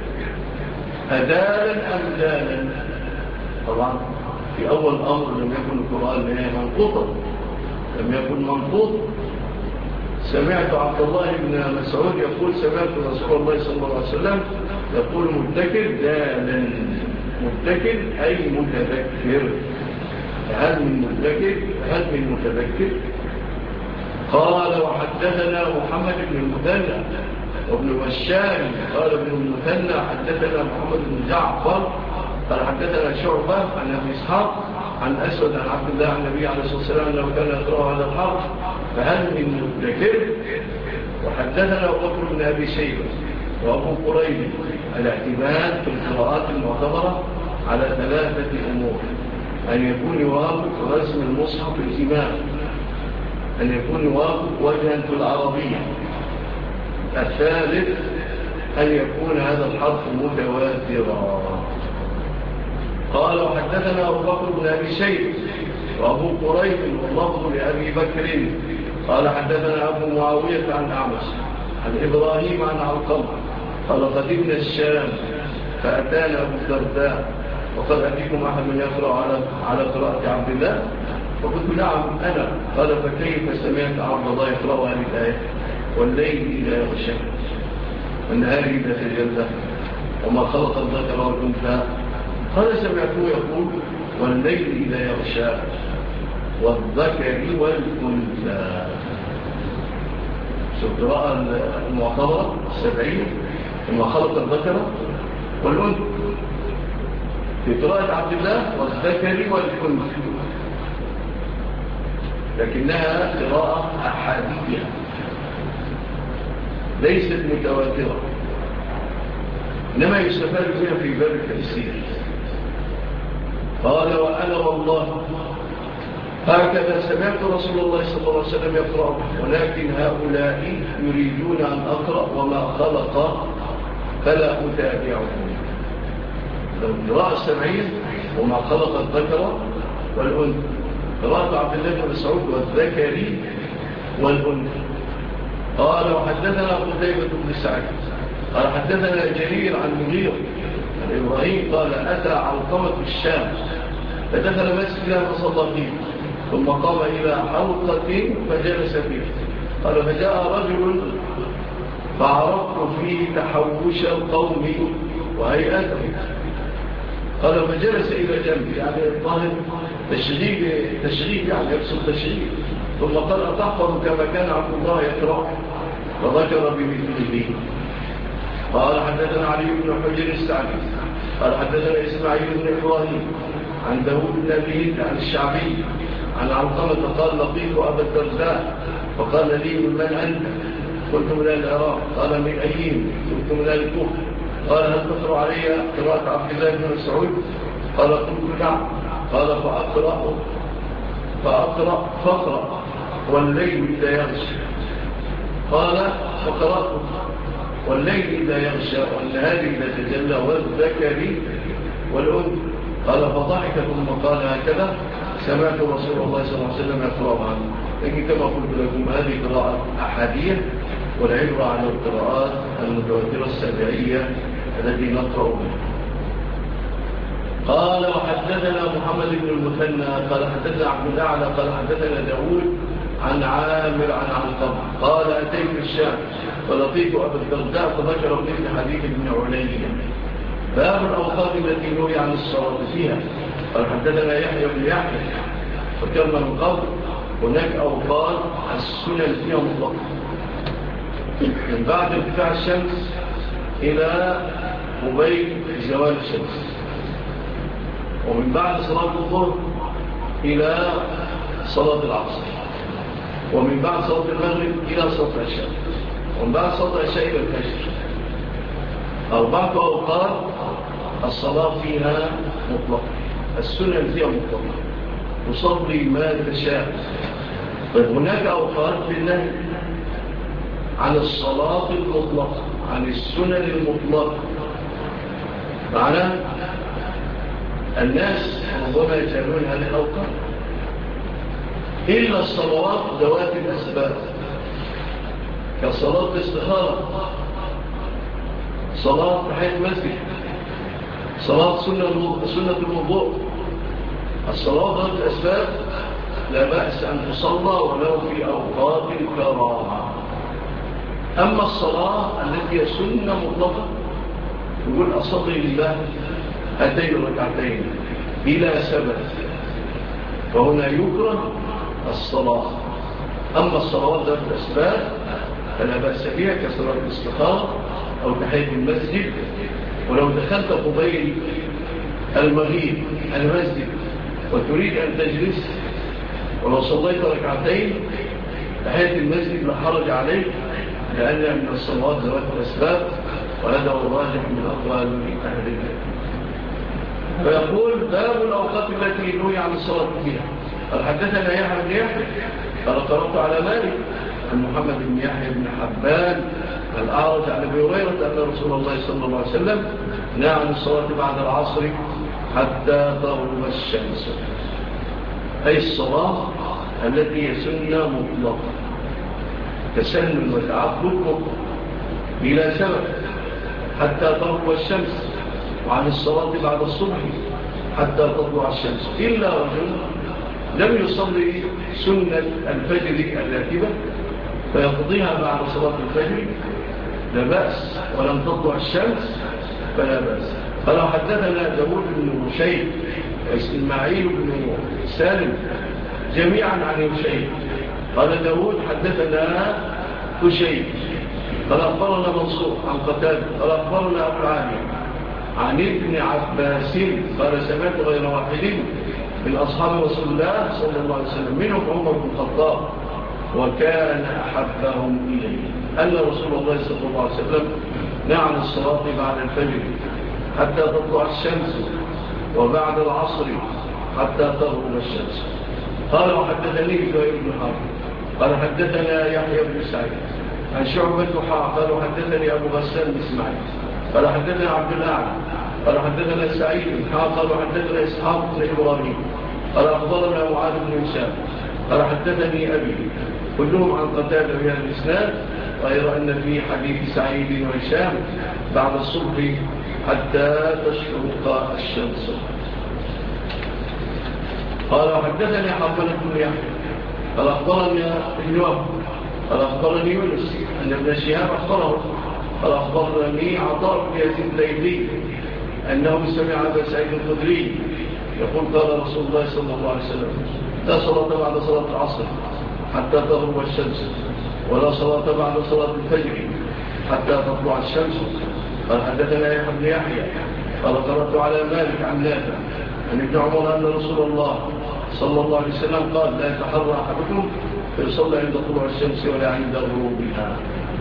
أدالا أم دالا؟ طبعا في أول أمر لم يكن القرآن منقوطا، لم يكن منقوط. سمعت عبد الله بن مسعود يقول سمعت رسول الله صلى الله عليه وسلم يقول مدكر دالا، مدكر أي متذكر، هل من مدكر هل من متذكر. قال وحدثنا محمد بن المثنى وابن بشار قال ابن المثنى حدثنا محمد بن جعفر قال حدثنا شعبة عن أبي إسحاق عن أسود عن عبد الله عن النبي عليه الصلاة والسلام أنه كان يقرأ هذا الحرف فهل من مدكر. وحدثنا أبو بكر بن أبي شيبة وأبو قريب الاعتماد في القراءات المعتبرة على 3 أمور: أن يكون يوافق رسم المصحف الإمام، أن يكون يوافق وجها في العربية، الثالث أن يكون هذا الحرف متواترا. قال وحدثنا أبو بكر بن أبي شيبة وأبو قريب واللفظ لأبي بكر قال حدثنا أبو معاوية عن أعمش عن إبراهيم عن علقمة قال قدمنا الشام فأتانا أبو الدرداء وقال أتيكم أحد من يقرأ على قراءة عبد الله؟ فقلت نعم أنا. قال فكيف سمعت عبد الله يقرأ هذه الآية والليل إذا يغشى والنهار إذا تجلى وما خلق الذكر والأنثى قال سمعته يقول والليل إذا يغشى والذكر والأنثى. شوف قراءة المعتبرة 70 ثم خلق الذكر والأنثى. في قراءة عبد الله والذكر والأنثى، لكنها قراءة أحاديثية ليست متواترة، إنما يستفاد بها في باب التفسير. قال وأنا والله هكذا سمعت رسول الله صلى الله عليه وسلم يقرأ، ولكن هؤلاء يريدون أن أقرأ وما خلق فلا أتابعهم. القراءة 70 وما خلق الذكر والأنثى. قراءة عبد الله بن مسعود والذكر والأنثى. قال وحدثنا قتيبة بن سعيد قال حدثنا جرير عن مغيرة عن إبراهيم قال أتى علقمة الشام فدخل مسجدا فصلى فيه ثم قام إلى حلقة فجلس فيه. قال فجاء رجل فعرفت فيه تحوش القوم وهيئتهم. قال فجلس إلى جنبي، يعني الظاهر تشغيب يعني يقصد تشغيب. ثم قال أتحفظ كما كان عبد الله يقرأ، فذكر بمثله. قال حدثنا علي بن حجر السعدي قال حدثنا إسماعيل بن إبراهيم عن داود بن أبي عن الشعبي عن علقمة قال لقيت أبا الدرداء فقال لي من أنت؟ قلت من العراق. قال من أيين؟ قلت من الكوفة. قال هل تقرأ علي قراءة عبد الله بن مسعود؟ قال قلت نعم. قال فأقرأ والليل إذا يغشى. قال فقرأت والليل إذا يغشى والنهار إذا تجلى والذكر والأنثى. قال فضحك ثم قال هكذا سمعت رسول الله صلى الله عليه وسلم يقرأها. لكن كما قلت لكم هذه قراءة أحادية، والعبرة على القراءات المتواترة السبعية التي نقرأ بها. قال وحدثنا محمد بن المثنى قال حدثنا عبد الأعلى قال حدثنا داود عن عامر عن علقمة قال أتيت الشام فلقيت أبا الدرداء فذكر مثل حديث ابن علي باب الأوقات التي نهي عن الصلاة فيها. قال حدثنا يحيى بن يحيى فكرنا من قبل هناك أوقات السنن فيها مطلقة من بعد ارتفاع الشمس إلى قبيل زوال الشمس، ومن بعد صلاة الظهر إلى صلاة العصر، ومن بعد صلاة المغرب إلى صلاة العشاء، ومن بعد صلاة العشاء إلى الفجر. 4 أوقات الصلاة فيها مطلقة، السنن فيها مطلقة، تصلي ما تشاء. طيب هناك أوقات بالنهي عن الصلاة المطلقة، عن السنن المطلقة. معنى الناس ربما يجعلون هذه الأوقات إلا الصلوات ذوات الأسباب كصلاة الاستخارة، صلاة تحية المسجد، صلاة سنة الوضوء. الصلاة ذات الأسباب لا بأس أن تصلى ولو في أوقات الكراهة. أما الصلاة التي هي سنة مطلقة يقول أصلي لله هاتين الركعتين بلا سبب، فهنا يكره الصلاة. أما الصلوات ذات الأسباب فلا بأس بها كصلاة الاستخارة أو تحية المسجد. ولو دخلت قبيل المغيب المسجد وتريد أن تجلس ولو صليت ركعتين تحية المسجد لا حرج عليك، لأنها من الصلوات ذوات الأسباب، وهذا هو الراجح من أقوال أهل العلم. فيقول باب الأوقات التي نهي عن الصلاة فيها. قال حدثنا يحيى بن يحيى قال قرأت على مالك عن محمد بن يحيى بن حبان الأعرج عن أبي هريرة أن رسول الله صلى الله عليه وسلم نهى عن الصلاة بعد العصر حتى تغرب الشمس، أي الصلاة التي هي سنة مطلقة تسنن وتعبد بلا سبب حتى تغرب الشمس، وعن الصلاة بعد الصبح حتى تطلع الشمس، إلا رجل لم يصلي سنة الفجر الراتبة فيقضيها بعد صلاة الفجر لا بأس، ولم تطلع الشمس فلا بأس. قال حدثنا داود بن هشيم وإسماعيل بن سالم جميعا عن هشيم. قال داود حدثنا هشيم قال أخبرنا منصور عن قتادة قال أخبرنا أبو العالي عن ابن عباس قال سمعت غير واحد من أصحاب رسول الله صلى الله عليه وسلم منهم عمر بن الخطاب وكان أحبهم إليه أن رسول الله صلى الله عليه وسلم نهى عن الصلاة بعد الفجر حتى تطلع الشمس وبعد العصر حتى تغرب الشمس. قال وحدثني زهير بن حرب قال حدثنا يحيى بن سعيد عن شعبة قال وحدثني أبو غسان إسماعيل قال حدثنا عبد الأعلى قال حدثنا سعيد قال وحدثنا إسحاق بن إبراهيم قال أخبرنا معاذ بن هشام قال حدثني أبي كلهم عن قتادة بهذا الإسناد غير أن في حديث سعيد وهشام بعد الصبح حتى تشرق الشمس. قال وحدثني حرملة بن يحيى قال أخبرني ابن وهب قال أخبرني يونس أن ابن شهاب أخبره قال أخبرني عطاء بن يزيد الليثي أنه سمع أبا سعيد الخدري يقول قال رسول الله صلى الله عليه وسلم لا صلاة بعد صلاة العصر حتى تغرب الشمس ولا صلاة بعد صلاة الفجر حتى تطلع الشمس. قال حدثنا يحيى بن يحيى قال قرأت على مالك عن نافع عن ابن عمر أن رسول الله صلى الله عليه وسلم قال لا يتحرى أحدكم فيصلي عند طلوع الشمس ولا عند غروبها.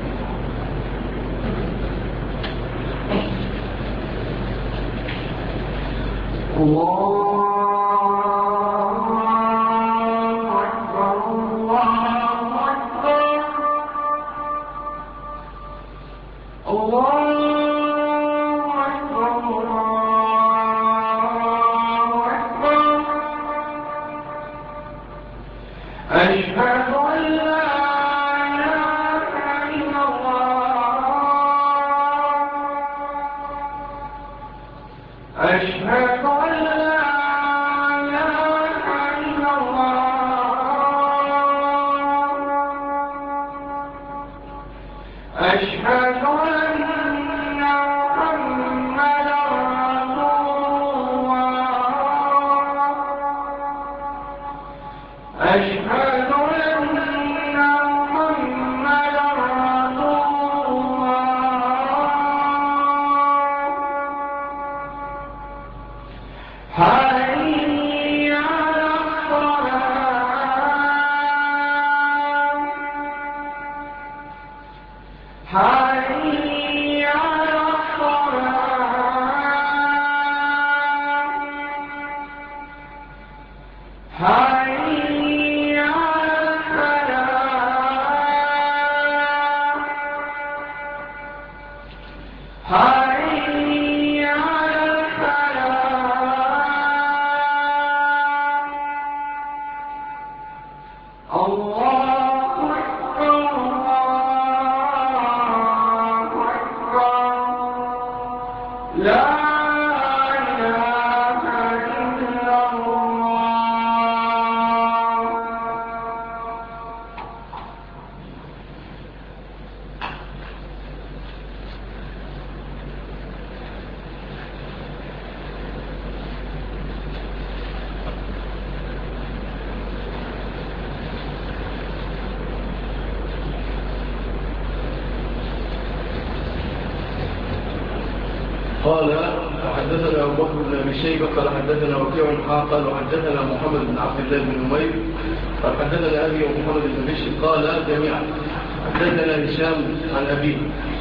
قال وحدثنا أبو بكر بن أبي شيبة قال حدثنا وكيع قال وحدثنا محمد بن عبد الله بن نمير قال حدثنا أبي ومحمد بن بشر قال جميعا حدثنا هشام عن أبيه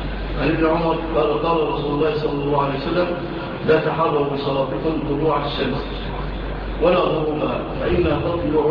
عن ابن عمر قال رسول الله صلى الله عليه وسلم لا تحروا بصلاتكم طلوع الشمس ولا غروبها فإنها تطلع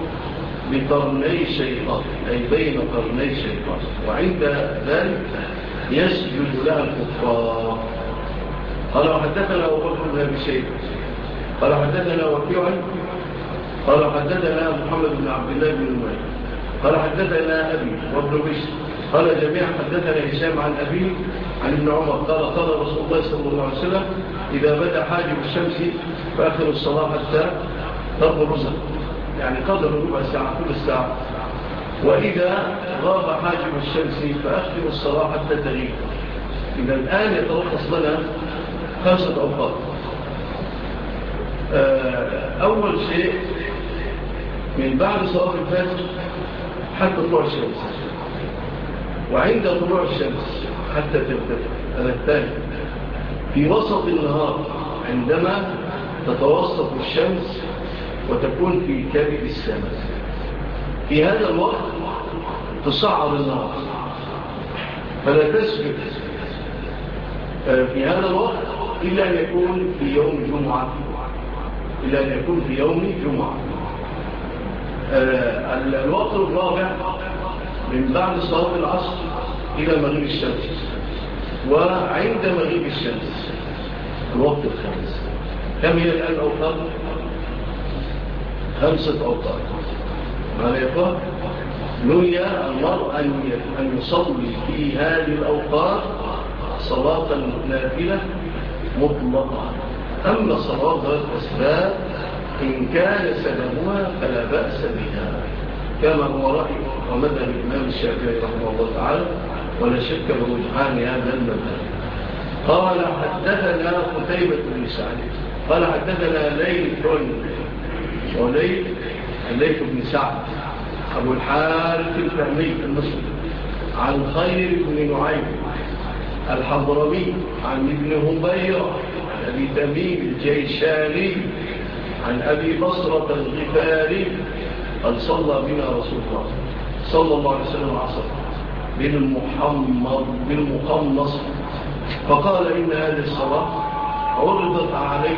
بقرني الشيطان أي بين قرني الشيطان وعند ذلك يسجد لها الكفار. قال وحدثنا أبو بكر بن أبي شيبة قال حدثنا وكيع قال حدثنا محمد بن عبد الله بن نمير قال حدثنا أبي وابن بشر قال جميعا حدثنا هشام عن أبيه عن ابن عمر قال رسول الله صلى الله عليه وسلم إذا بدأ حاجب الشمس فآخر الصلاة حتى تبرز يعني قدر ربع ساعة كل الساعة وإذا غاب حاجب الشمس فآخر الصلاة حتى تغيب. إذا الآن يتلخص لنا 5 أوقات. أول شيء من بعد صلاة الفجر حتى طلوع الشمس، وعند طلوع الشمس حتى ترتفع. هذا الثاني. في وسط النهار عندما تتوسط الشمس وتكون في كبد السماء، في هذا الوقت تصعد النهار فلا تسبق في هذا الوقت إلا أن يكون في يوم جمعة، الوقت الرابع من بعد صلاة العصر إلى مغيب الشمس، وعند مغيب الشمس الوقت الخامس. كم هي الآن أوقات؟ 5 أوقات. ماذا يقول؟ نهي المرء أن يصلي في هذه الأوقات صلاة نافلة مطلقة. أما صلاة ذات أسباب إن كان سببها فلا بأس بها، كما هو رأي ومذهب الإمام الشافعي رحمه الله تعالى، ولا شك برجحان هذا المذهب. قال حدثنا قتيبة بن سعد قال حدثنا ليث بن سعد أبو الحارث الفهمي المصري عن خير بن نعيم الحضرمي عن ابن هبيرة أبي تميم الجيشاني عن أبي بصرة الغفاري قال صلى بنا رسول الله صلى الله عليه وسلم عصر بالمخمص، فقال إن هذه الصلاة عرضت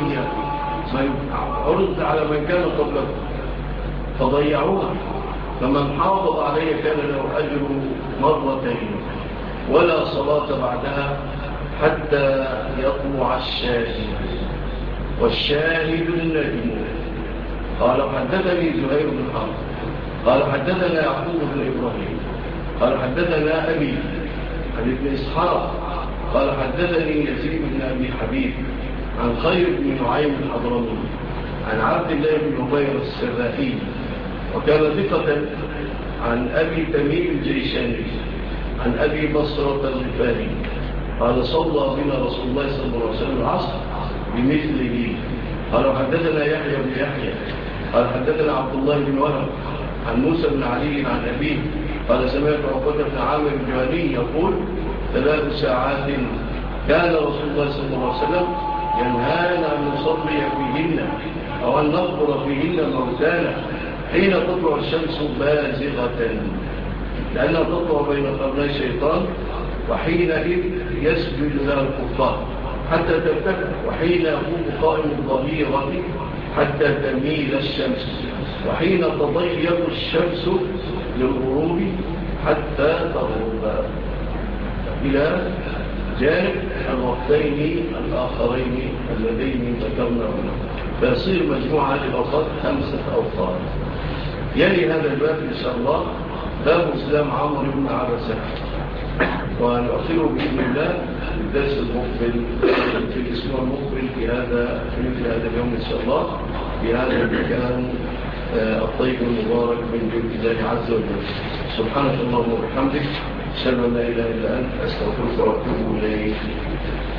على من كان قبله فضيعوها، فمن حافظ عليه كان له أجر مرتين ولا صلاة بعدها حتى يطلع الشاهد والشاهد النجم. قال حدثني زهير بن حرب قال حدثنا يعقوب بن إبراهيم قال حدثنا أبي عن ابن إسحاق قال حدثني يزيد بن أبي حبيب عن خير بن نعيم الحضرمي عن عبد الله بن هبيرة السبائي وكان ثقة عن أبي تميم الجيشاني عن أبي بصرة الغفاري قال صلى بنا رسول الله صلى الله عليه وسلم العصر بمثله. قال حدثنا يحيى بن يحيى قال حدثنا عبد الله بن وهب عن موسى بن علي عن أبيه قال سمعت عقبة بن عامر الجهني يقول 3 ساعات كان رسول الله صلى الله عليه وسلم ينهانا أن نصلي فيهن أو أن نقبر فيهن موتانا حين تطلع الشمس بازغة، لأنها تطلع بين قرني الشيطان، وحينئذ يسجد لها الكفار حتى ترتفع، وحين يقوم قائم الظهيرة حتى تميل الشمس، وحين تضيق الشمس للغروب حتى تغرب، إلى جانب الوقتين الآخرين اللذين ذكرناهما، فيصير مجموعة هذه الأوقات 5 أوقات. يلي هذا الباب إن شاء الله باب إسلام عمرو بن عبسة، ونؤخره بإذن الله الدرس المقبل في الأسبوع المقبل في مثل هذا اليوم إن شاء الله، في هذا المكان الطيب المبارك من جود الله عز وجل. سبحانك اللهم وبحمدك أشهد أن لا إله إلا أنت أستغفرك وأتوب إليك.